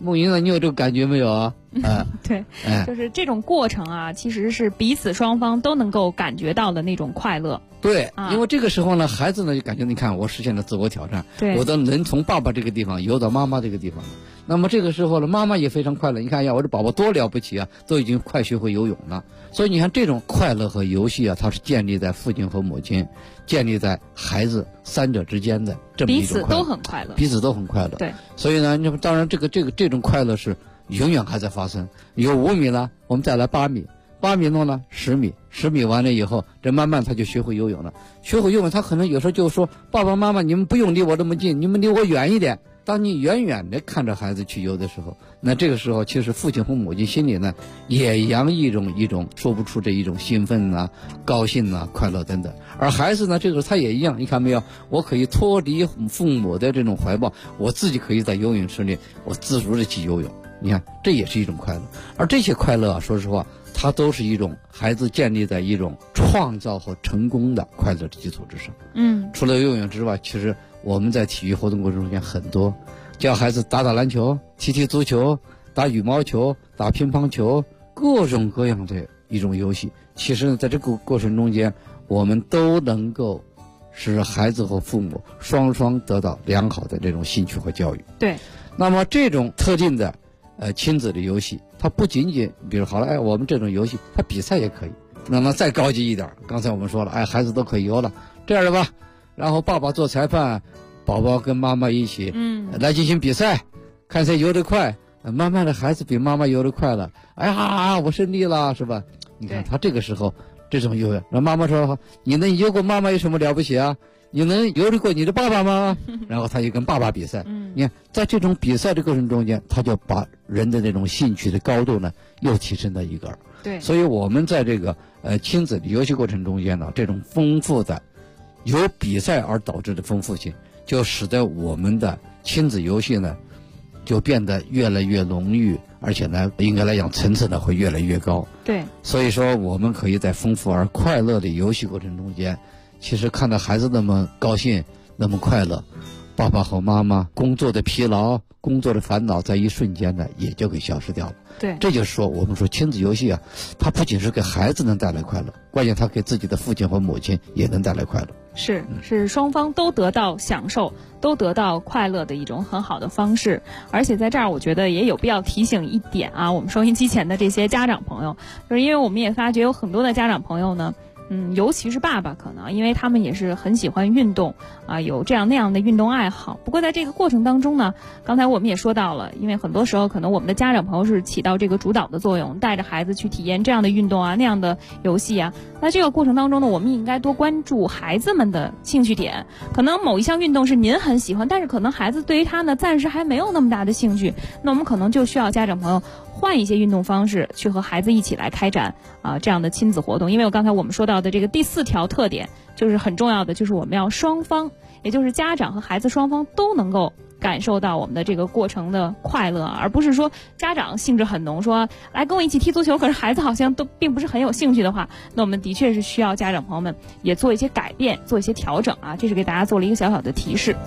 梦莹啊，你有这个感觉没有啊？ 对，就是这种过程啊，其实是彼此双方都能够感觉到的那种快乐。 对，因为这个时候呢，孩子呢就感觉，你看我实现了自我挑战，我的人从爸爸这个地方游到妈妈这个地方了。那么这个时候呢，妈妈也非常快乐。你看呀，我这宝宝多了不起啊，都已经快学会游泳了。所以你看，这种快乐和游戏啊，它是建立在父亲和母亲，建立在孩子三者之间的这么一种快乐， 彼此都很快乐， 彼此都很快乐。 对， 所以呢，当然这种快乐是永远还在发生。有5米了，我们再来8米，8米弄了10米，10米完了以后，这慢慢他就学会游泳了。学会游泳，他可能有时候就说：“爸爸妈妈，你们不用离我这么近，你们离我远一点。”当你远远的看着孩子去游的时候，那这个时候其实父亲和母亲心里呢也洋溢一种说不出这一种兴奋啊、高兴啊、快乐等等。而孩子呢，这个他也一样，你看没有？我可以脱离父母的这种怀抱，我自己可以在游泳池里我自如的去游泳。你看，这也是一种快乐。而这些快乐啊，说实话，它都是一种孩子建立在一种创造和成功的快乐的基础之上。除了游泳之外，其实我们在体育活动过程中间很多，教孩子打篮球、踢足球、打羽毛球、打乒乓球，各种各样的一种游戏。其实呢，在这个过程中间，我们都能够使孩子和父母双双得到良好的这种兴趣和教育。 对。 那么这种特定的亲子的游戏，它不仅仅比如好了，我们这种游戏它比赛也可以。那么再高级一点，刚才我们说了，孩子都可以游了，这样的吧，然后爸爸做裁判，宝宝跟妈妈一起来进行比赛，看谁游得快。慢慢的孩子比妈妈游得快了，哎呀，我胜利了，是吧？你看他这个时候这种游泳，让妈妈说：“你能游过妈妈有什么了不起啊？你能游得过你的爸爸吗？”然后他就跟爸爸比赛。你看，在这种比赛的过程中间，他就把人的这种兴趣的高度呢又提升到一个。 对， 所以我们在这个亲子的游戏过程中间呢，这种丰富的由比赛而导致的丰富性，就使得我们的亲子游戏呢就变得越来越浓郁，而且呢，应该来讲层次呢会越来越高。 对， 所以说我们可以在丰富而快乐的游戏过程中间，其实看到孩子那么高兴，那么快乐，爸爸和妈妈工作的疲劳、工作的烦恼，在一瞬间呢也就给消失掉了。 对， 这就是说，我们说亲子游戏啊，它不仅是给孩子能带来快乐，关键它给自己的父亲和母亲也能带来快乐。 是双方都得到享受，都得到快乐的一种很好的方式。而且在这儿，我觉得也有必要提醒一点啊，我们收音机前的这些家长朋友，就是因为我们也发觉有很多的家长朋友呢，尤其是爸爸，可能因为他们也是很喜欢运动啊，有这样那样的运动爱好。不过在这个过程当中呢，刚才我们也说到了，因为很多时候可能我们的家长朋友是起到这个主导的作用，带着孩子去体验这样的运动啊，那样的游戏啊。那这个过程当中呢，我们应该多关注孩子们的兴趣点。可能某一项运动是您很喜欢，但是可能孩子对于他呢暂时还没有那么大的兴趣，那我们可能就需要家长朋友换一些运动方式，去和孩子一起来开展这样的亲子活动。因为刚才我们说到的这个第4条特点，就是很重要的，就是我们要双方，也就是家长和孩子双方都能够感受到我们的这个过程的快乐，而不是说家长兴致很浓，说来跟我一起踢足球，可是孩子好像都并不是很有兴趣的话，那我们的确是需要家长朋友们也做一些改变，做一些调整啊。这是给大家做了一个小小的提示。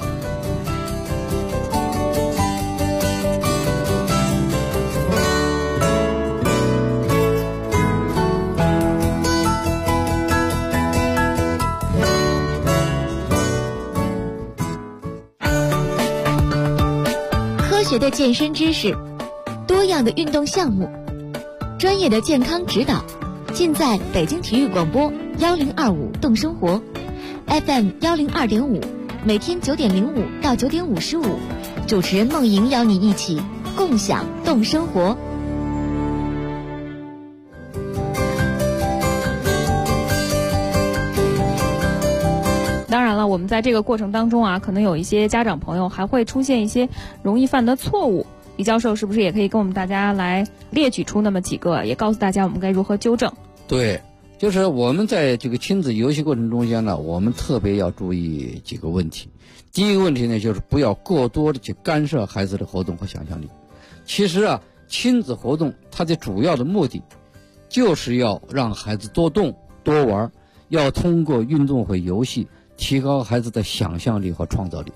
科学的健身知识，多样的运动项目，专业的健康指导，尽在北京体育广播1025动生活 FM 102.5，每天9点05到9点55，主持人梦莹邀你一起共享动生活。 当然了，我们在这个过程当中啊，可能有一些家长朋友还会出现一些容易犯的错误。李教授是不是也可以跟我们大家来列举出那么几个，也告诉大家我们该如何纠正？ 对，就是我们在这个亲子游戏过程中间呢，我们特别要注意几个问题。第一个问题呢，就是不要过多的去干涉孩子的活动和想象力。其实啊，亲子活动它的主要的目的就是要让孩子多动多玩，要通过运动和游戏提高孩子的想象力和创造力。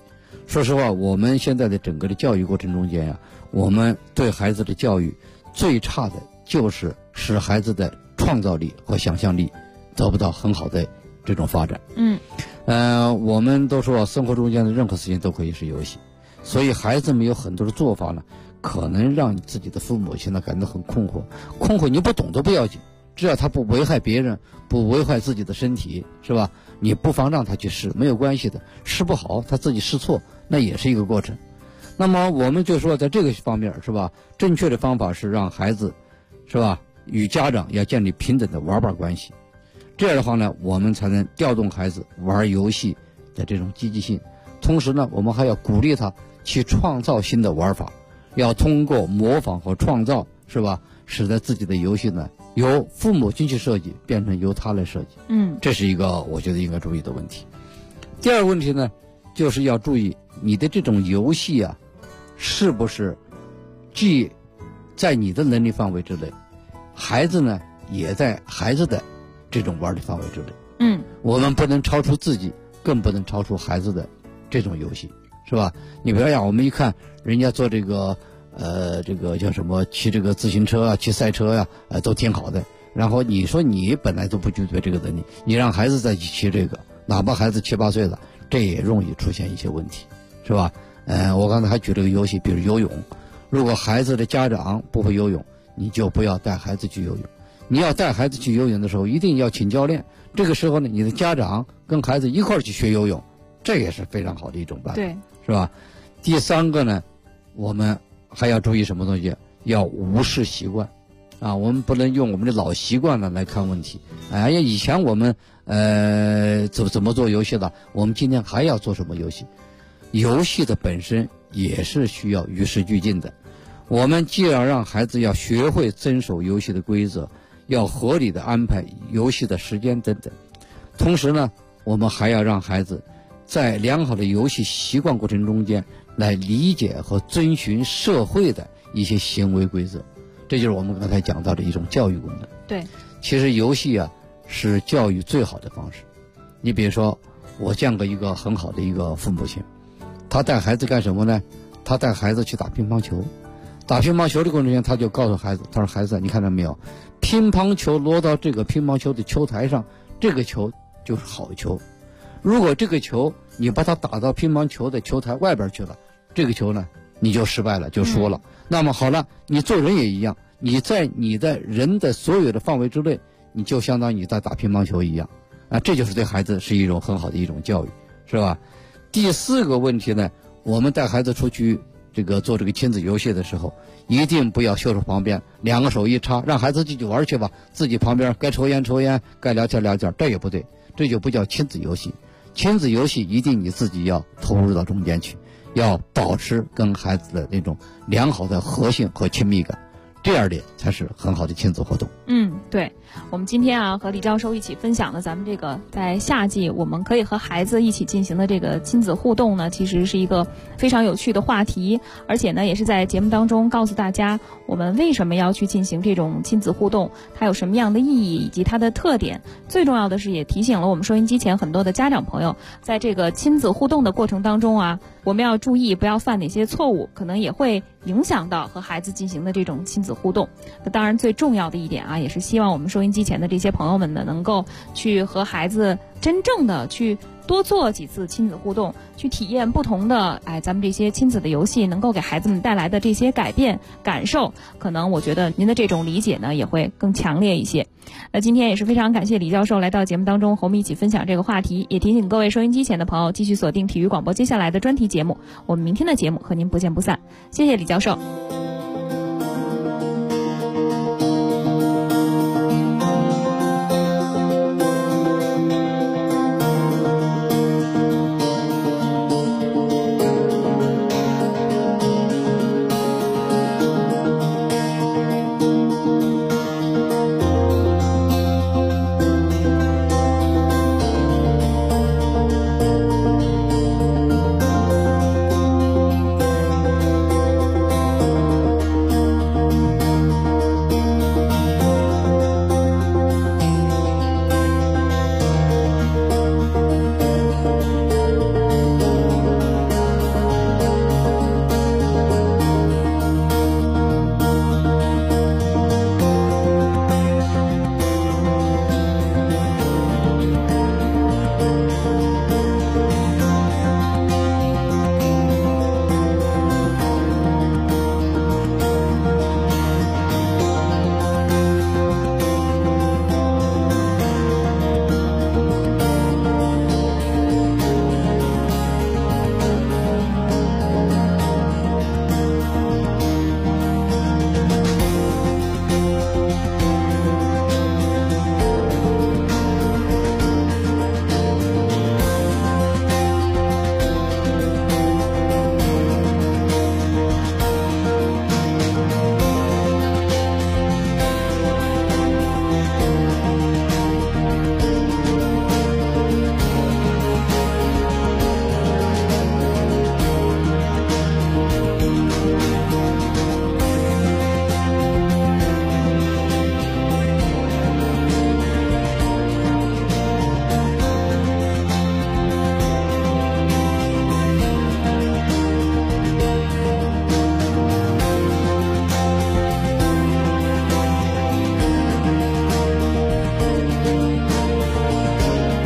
说实话，我们现在的整个的教育过程中间呀，我们对孩子的教育最差的就是使孩子的创造力和想象力得不到很好的这种发展。我们都说生活中间的任何事情都可以是游戏，所以孩子们有很多的做法呢，可能让你自己的父母亲呢感到很困惑。你不懂都不要紧，只要他不危害别人，不危害自己的身体，是吧？你不妨让他去试，没有关系的，试不好他自己试错，那也是一个过程。那么我们就说在这个方面，是吧？正确的方法是让孩子，是吧？与家长要建立平等的玩伴关系。这样的话呢，我们才能调动孩子玩游戏的这种积极性。同时呢，我们还要鼓励他去创造新的玩法，要通过模仿和创造，是吧？使得自己的游戏呢由父母亲去设计变成由他来设计。这是一个我觉得应该注意的问题。第二个问题呢，就是要注意你的这种游戏啊，是不是既在你的能力范围之内，孩子呢也在孩子的这种玩的范围之内。我们不能超出自己，更不能超出孩子的这种游戏，是吧？你比如讲，我们一看人家做这个叫什么，骑这个自行车啊，骑赛车呀，都挺好的。然后你说你本来都不具备这个能力，你让孩子再去骑这个，哪怕孩子7、8岁了，这也容易出现一些问题，是吧？我刚才还举了个游戏，比如游泳。如果孩子的家长不会游泳，你就不要带孩子去游泳。你要带孩子去游泳的时候，一定要请教练。这个时候呢，你的家长跟孩子一块儿去学游泳，这也是非常好的一种办法， 对， 是吧？第三个呢，我们还要注意什么东西？要无视习惯啊，我们不能用我们的老习惯呢来看问题。以前我们怎么做游戏的，我们今天还要做什么游戏？游戏的本身也是需要与时俱进的。我们既要让孩子要学会遵守游戏的规则，要合理的安排游戏的时间等等。同时呢，我们还要让孩子在良好的游戏习惯过程中间来理解和遵循社会的一些行为规则。这就是我们刚才讲到的一种教育功能。 对， 其实游戏啊是教育最好的方式。你比如说，我见过一个很好的一个父母亲，他带孩子干什么呢？他带孩子去打乒乓球。打乒乓球的过程中，他就告诉孩子，他说：“孩子，你看到没有？乒乓球落到这个乒乓球的球台上，这个球就是好球。如果这个球你把它打到乒乓球的球台外边去了，这个球呢你就失败了，就输了。那么好了，你做人也一样，你在你的人的所有的范围之内，你就相当于在打乒乓球一样啊，这就是对孩子是一种很好的一种教育，是吧？第四个问题呢，我们带孩子出去做这个亲子游戏的时候，一定不要袖手旁边，两个手一插，让孩子自己玩去吧，自己旁边该抽烟抽烟，该聊天聊天，这也不对，这就不叫亲子游戏。亲子游戏一定你自己要投入到中间去，要保持跟孩子的那种良好的和性和亲密感，这样的才是很好的亲子活动。 对，我们今天和李教授一起分享的咱们这个在夏季我们可以和孩子一起进行的这个亲子互动呢，其实是一个非常有趣的话题，而且呢也是在节目当中告诉大家我们为什么要去进行这种亲子互动，它有什么样的意义以及它的特点。最重要的是也提醒了我们收音机前很多的家长朋友，在这个亲子互动的过程当中我们要注意不要犯哪些错误，可能也会影响到和孩子进行的这种亲子互动。那当然最重要的一点也是希望我们收音机前的这些朋友们呢，能够去和孩子真正的去多做几次亲子互动，去体验不同的咱们这些亲子的游戏能够给孩子们带来的这些改变感受，可能我觉得您的这种理解呢也会更强烈一些。那今天也是非常感谢李教授来到节目当中和我们一起分享这个话题，也提醒各位收音机前的朋友继续锁定体育广播接下来的专题节目，我们明天的节目和您不见不散。谢谢李教授。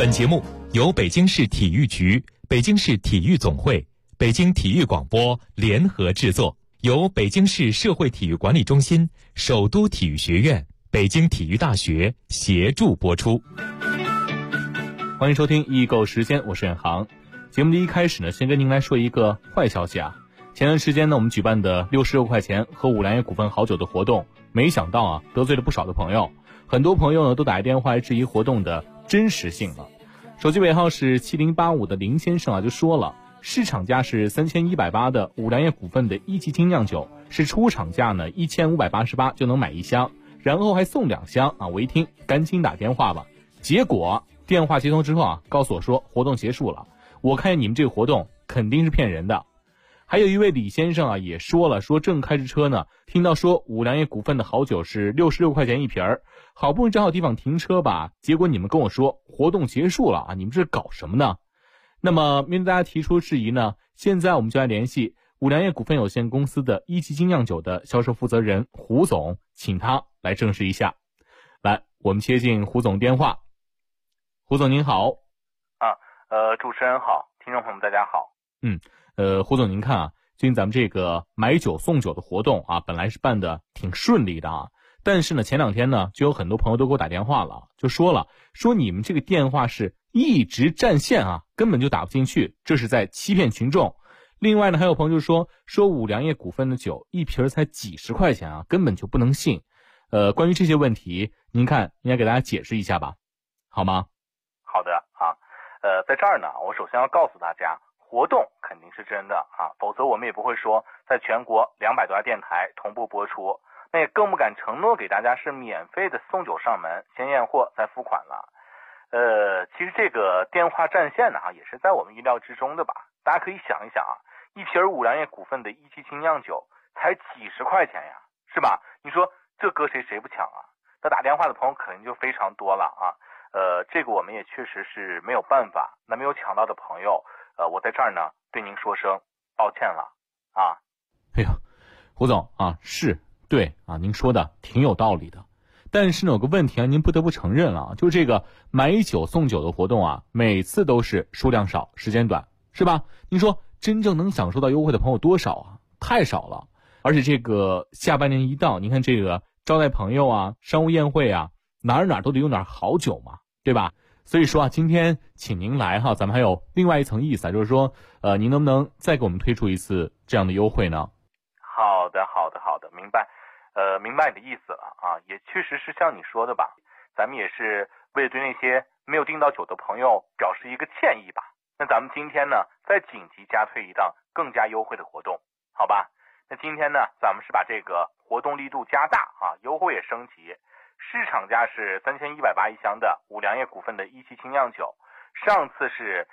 本节目由北京市体育局、北京市体育总会、北京体育广播联合制作，由北京市社会体育管理中心、首都体育学院、北京体育大学协助播出。 欢迎收听易购时间，我是远航。节目的一开始呢，先跟您来说一个坏消息啊。前段时间呢，我们举办的66块钱喝五粮液股份好酒的活动，没想到啊，得罪了不少的朋友。很多朋友呢，都打来电话来质疑活动的真实性了。手机尾号是7085的林先生啊，就说了，市场价是3180的五粮液股份的一级精酿酒，是出厂价呢1588就能买一箱，然后还送2箱啊。我一听，赶紧打电话吧。结果电话接通之后啊，告诉我说活动结束了。我看见你们这个活动肯定是骗人的。还有一位李先生啊，也说了，说正开着车呢，听到说五粮液股份的好酒是66块钱一瓶儿，好不容易找好地方停车吧，结果你们跟我说活动结束了啊，你们这是搞什么呢？那么面对大家提出质疑呢，现在我们就来联系五粮液股份有限公司的一级精酿酒的销售负责人胡总，请他来证实一下。来，我们接进胡总电话。胡总您好。 主持人好，听众朋友们大家好。 胡总您看啊，最近咱们这个买酒送酒的活动啊，本来是办的挺顺利的啊，但是呢前2天呢，就有很多朋友都给我打电话了，就说你们这个电话是一直占线啊，根本就打不进去，这是在欺骗群众。另外呢，还有朋友就说五粮液股份的酒一瓶才几十块钱啊，根本就不能信。关于这些问题，您看应该给大家解释一下吧，好吗？ 好的啊，在这儿呢，我首先要告诉大家，活动肯定是真的啊，否则我们也不会说在全国200多家电台同步播出，那也更不敢承诺给大家是免费的送酒上门，先验货再付款了。其实这个电话占线呢也是在我们意料之中的吧。大家可以想一想啊，一瓶五粮液股份的一级精酿酒才几十块钱呀，是吧？你说这搁谁不抢啊？那打电话的朋友肯定就非常多了啊。这个我们也确实是没有办法。那没有抢到的朋友，我在这儿呢对您说声抱歉了啊。 哎呦，胡总啊，是对啊，您说的挺有道理的。但是呢，有个问题啊，您不得不承认了，就是这个买酒送酒的活动啊，每次都是数量少，时间短，是吧？您说真正能享受到优惠的朋友多少啊？太少了。而且这个下半年一到，您看这个招待朋友啊，商务宴会啊，哪儿都得用点好酒嘛，对吧？所以说啊，今天请您来哈，咱们还有另外一层意思啊，就是说，您能不能再给我们推出一次这样的优惠呢？ 好的，明白。明白你的意思了啊，也确实是像你说的吧，咱们也是为了对那些没有订到酒的朋友表示一个歉意吧。那咱们今天呢，再紧急加推一档更加优惠的活动，好吧？那今天呢，咱们是把这个活动力度加大啊，优惠也升级。市场价是3180一箱的五粮液股份的一级精酿酒，上次是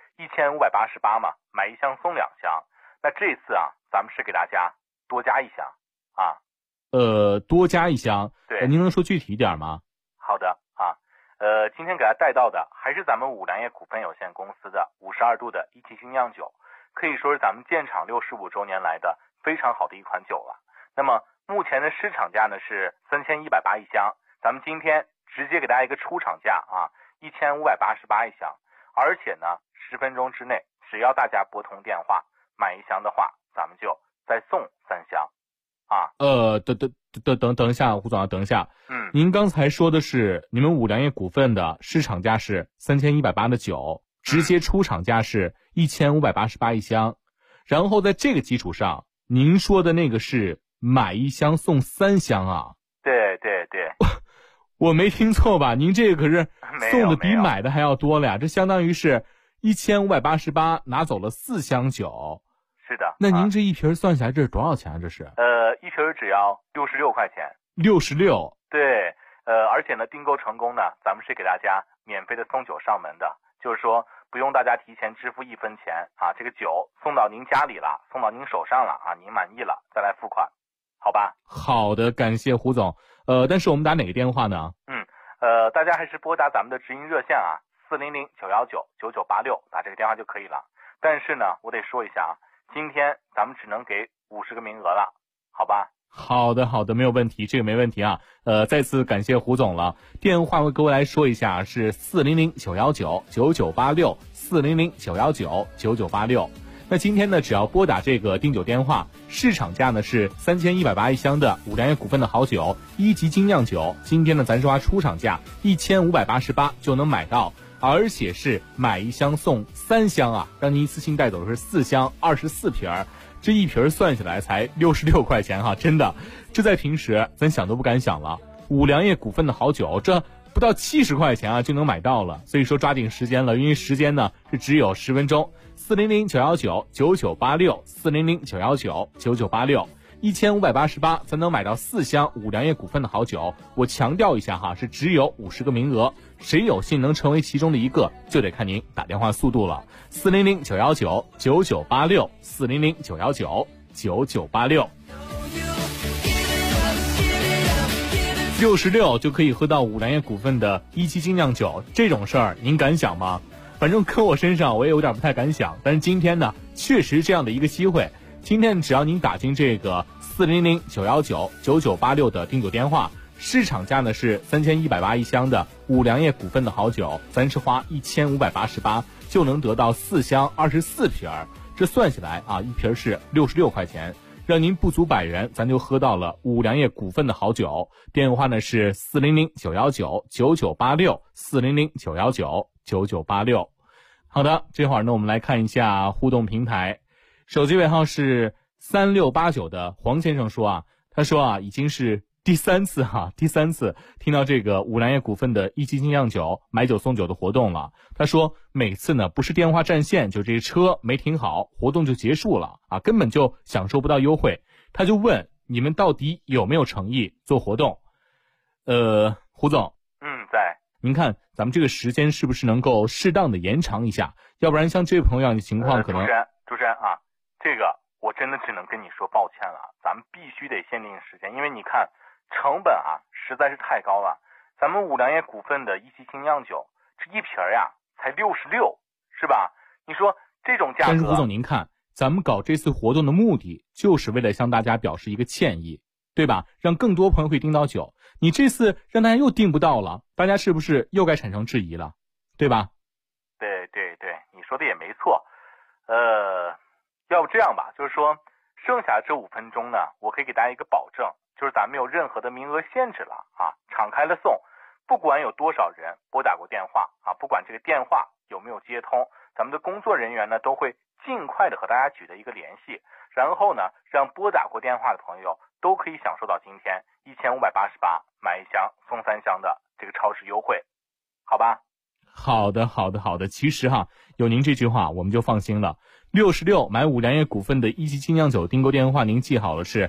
1588嘛，买1箱送2箱。那这次啊，咱们是给大家多加1箱啊。 多加1箱， 对， 您能说具体一点吗？ 好的啊，今天给大家带到的还是咱们五粮液股份有限公司的52度的一级精酿酒，可以说是咱们建厂65周年来的非常好的一款酒了。那么目前的市场价呢是3180一箱，咱们今天直接给大家一个出厂价啊，1588一箱，而且呢10分钟之内，只要大家拨通电话买1箱的话，咱们就再送3箱。啊， 等一下，胡总啊，等一下。您刚才说的是你们五粮液股份的市场价是3180的酒，直接出厂价是1588一箱，然后在这个基础上，您说的那个是买1箱送3箱啊？ 对， 我没听错吧？您这个可是送的比买的还要多了呀，这相当于是1588拿走了4箱酒。 是的。 那您这一瓶算下来这是多少钱啊？这是？ 一瓶只要66块钱。 66。 对，而且呢，订购成功呢，咱们是给大家免费的送酒上门的，就是说不用大家提前支付1分钱啊，这个酒送到您家里了，送到您手上了啊，您满意了再来付款，好吧？ 好的，感谢胡总。但是我们打哪个电话呢？ 大家还是拨打咱们的直营热线啊，400-919-9986，打这个电话就可以了。但是呢，我得说一下啊，今天咱们只能给50个名额了，好吧？ 好的，没有问题，这个没问题啊。再次感谢胡总了。电话为各位来说一下，是400-919-9986，400-919-9986。那今天呢，只要拨打这个订酒电话，市场价呢是3180一箱的五粮液股份的好酒1级精酿酒，今天呢咱说出厂价1588就能买到，而且是买一箱送3箱啊，让您一次性带走的是4箱24瓶儿。这一瓶算下来才66块钱哈，真的，这在平时咱想都不敢想了。五粮液股份的好酒，这不到70块钱啊就能买到了，所以说抓紧时间了，因为时间呢是只有10分钟。400-919-9986，400-919-9986，1588才能买到4箱五粮液股份的好酒。我强调一下哈，是只有50个名额，谁有幸能成为其中的一个，就得看您打电话速度了。400-919-9986，400-919-9986。66就可以喝到五粮液股份的1级精酿酒，这种事儿您敢想吗？反正搁我身上我也有点不太敢想，但是今天呢确实这样的一个机会。今天只要您打进这个400-919-9986的订酒电话，市场价呢是3180一箱的五粮液股份的好酒，咱是花1588就能得到4箱24瓶儿，这算下来啊，一瓶是66块钱，让您不足100元，咱就喝到了五粮液股份的好酒。电话呢是400-919-9986，400-919-9986。好的，这会儿呢我们来看一下互动平台，手机尾号是3689的黄先生说啊，他说啊，已经是第三次听到这个五粮液股份的1级精酿酒买酒送酒的活动了。他说每次呢不是电话占线，就这车没停好，活动就结束了啊，根本就享受不到优惠。他就问你们到底有没有诚意做活动？胡总， 在。 您看咱们这个时间是不是能够适当的延长一下？要不然像这位朋友的情况可能。 主持人啊，这个我真的只能跟你说抱歉了，咱们必须得限定时间，因为你看成本啊实在是太高了。咱们五粮液股份的1级精酿酒，这一瓶呀才66，是吧？你说这种价格。 但是胡总您看，咱们搞这次活动的目的就是为了向大家表示一个歉意，对吧？让更多朋友可以订到酒。你这次让大家又订不到了，大家是不是又该产生质疑了，对吧？ 对，你说的也没错。要不这样吧，就是说剩下这5分钟呢，我可以给大家一个保证，就是咱们没有任何的名额限制了啊，敞开了送，不管有多少人拨打过电话啊，不管这个电话有没有接通，咱们的工作人员呢都会尽快的和大家取得一个联系，然后呢让拨打过电话的朋友都可以享受到今天1588买1箱送3箱的这个超市优惠，好吧？ 好的。其实哈，有您这句话我们就放心了。66买五粮液股份的1级精酿酒订购电话您记好了，是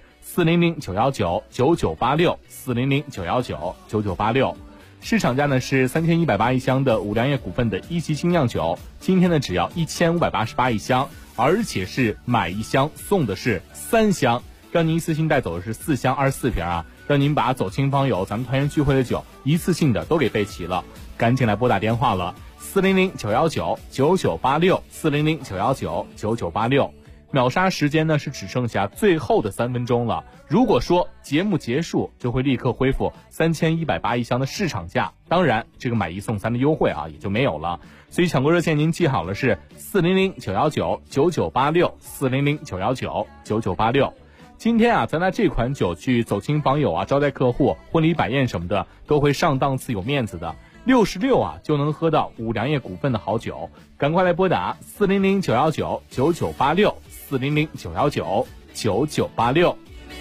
400-919-9986，400-919-9986。市场价呢是3180一箱的五粮液股份的1级精酿酒，今天呢只要1588一箱，而且是买1箱送的是3箱，让您一次性带走的是4箱24瓶啊，让您把走亲访友咱们团圆聚会的酒一次性的都给备齐了。赶紧来拨打电话了，400-919-9986，400-919-9986。秒杀时间呢是只剩下最后的3分钟了，如果说节目结束就会立刻恢复3180一箱的市场价，当然这个买1送3的优惠啊也就没有了。所以抢购热线您记好了，是400-919-9986，400-919-9986。今天啊咱拿这款酒去走亲访友啊，招待客户，婚礼摆宴什么的都会上档次有面子的。66啊就能喝到五粮液股份的好酒，赶快来拨打400-919-9986，400-919-9986。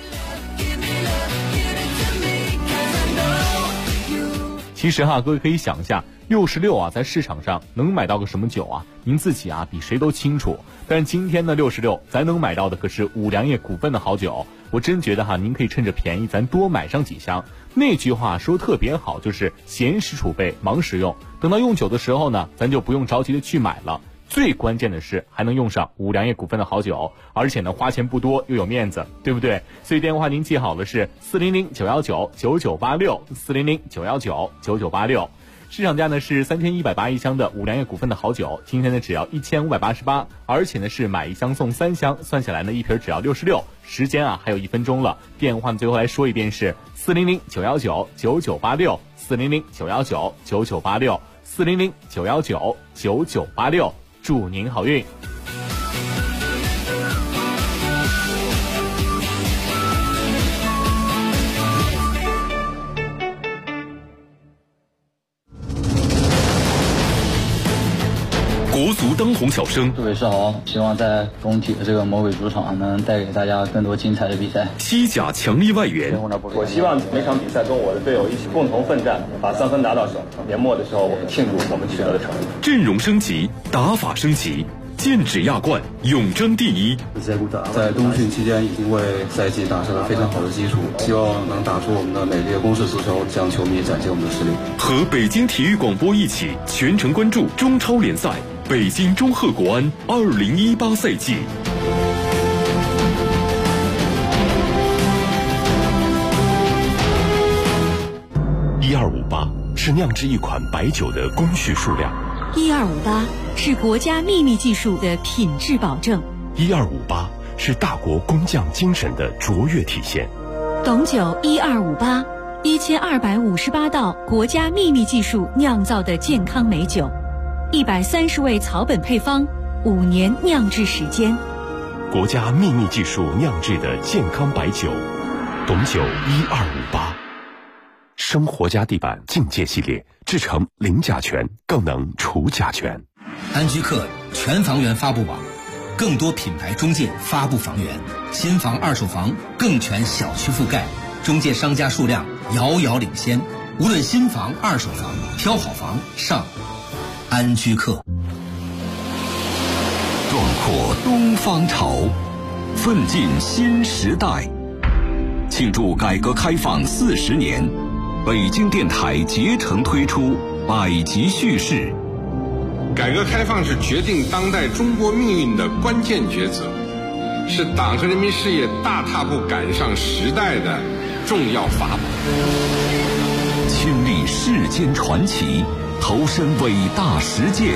其实哈，各位可以想一下，66啊在市场上能买到个什么酒啊？您自己啊比谁都清楚。但是今天的66咱能买到的可是五粮液股份的好酒，我真觉得哈，您可以趁着便宜咱多买上几箱。那句话说特别好，就是闲时储备忙时用，等到用酒的时候呢，咱就不用着急的去买了。最关键的是还能用上五粮液股份的好酒，而且呢花钱不多又有面子，对不对？所以电话您记好了，是400-919-9986，400-919-9986。 市场价呢是3180一箱的五粮液股份的好酒，今天呢只要1588，而且呢是买1箱送3箱，算下来呢一瓶只要66。时间啊还有1分钟了，电话呢最后来说一遍是400-919-9986，400-919-9986，400-919-9986，祝您好运。 国足当红小生， 各位是好，希望在工体的这个魔鬼主场能带给大家更多精彩的比赛。 西甲强力外援， 我希望每场比赛跟我的队友一起共同奋战，把3分拿到手。年末的时候，我们庆祝我们取得的成绩。 阵容升级，打法升级，剑指亚冠，永争第一。 在冬训期间已经为赛季打下了非常好的基础，希望能打出我们的美丽的攻势足球，向球迷展现我们的实力。 和北京体育广播一起全程关注中超联赛。北京中赫国安2018赛季。1258是酿制一款白酒的工序数量 ，1258是国家秘密技术的品质保证 ，1258是大国工匠精神的卓越体现。 董酒1258，1258道国家秘密技术酿造的健康美酒。130味草本配方，5年酿制时间， 国家秘密技术酿制的健康白酒，董酒1258。生活家地板境界系列制成零甲醛，更能除甲醛。 安居客全房源发布网，更多品牌中介发布房源，新房二手房更全小区覆盖，中介商家数量遥遥领先。无论新房二手房，挑好房上安居客。 壮阔东方潮，奋进新时代。庆祝改革开放40年，北京电台竭诚推出百集叙事。 改革开放是决定当代中国命运的关键抉择，是党和人民事业大踏步赶上时代的重要法宝。 亲历世间传奇，投身伟大实践，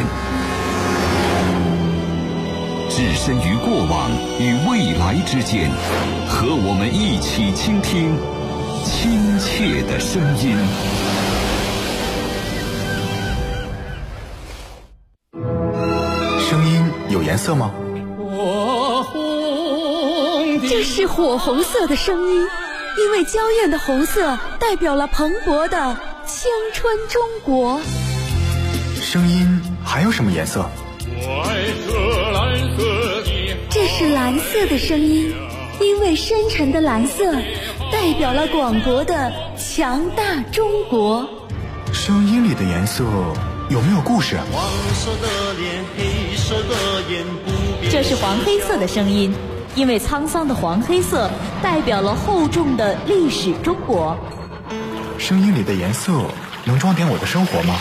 置身于过往与未来之间，和我们一起倾听亲切的声音。 声音有颜色吗？ 这是火红色的声音，因为娇艳的红色代表了蓬勃的青春中国。 声音还有什么颜色？ 这是蓝色的声音，因为深沉的蓝色代表了广博的强大中国。 声音里的颜色有没有故事？ 这是黄黑色的声音，因为沧桑的黄黑色代表了厚重的历史中国。 声音里的颜色能装点我的生活吗？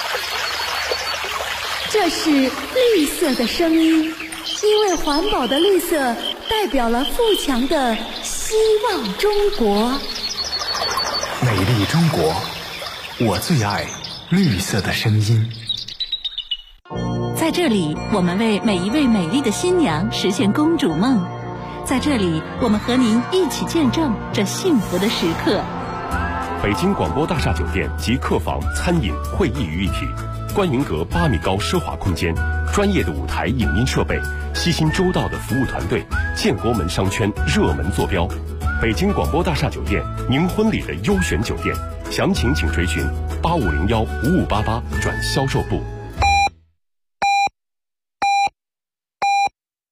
这是绿色的声音，因为环保的绿色代表了富强的希望中国。 美丽中国，我最爱绿色的声音。 在这里，我们为每一位美丽的新娘实现公主梦。在这里，我们和您一起见证这幸福的时刻。 北京广播大厦酒店及客房、餐饮、会议于一体，观云阁8米高奢华空间，专业的舞台影音设备，悉心周到的服务团队，建国门商圈热门坐标。北京广播大厦酒店，您婚礼的优选酒店，详情请垂询85015588转销售部。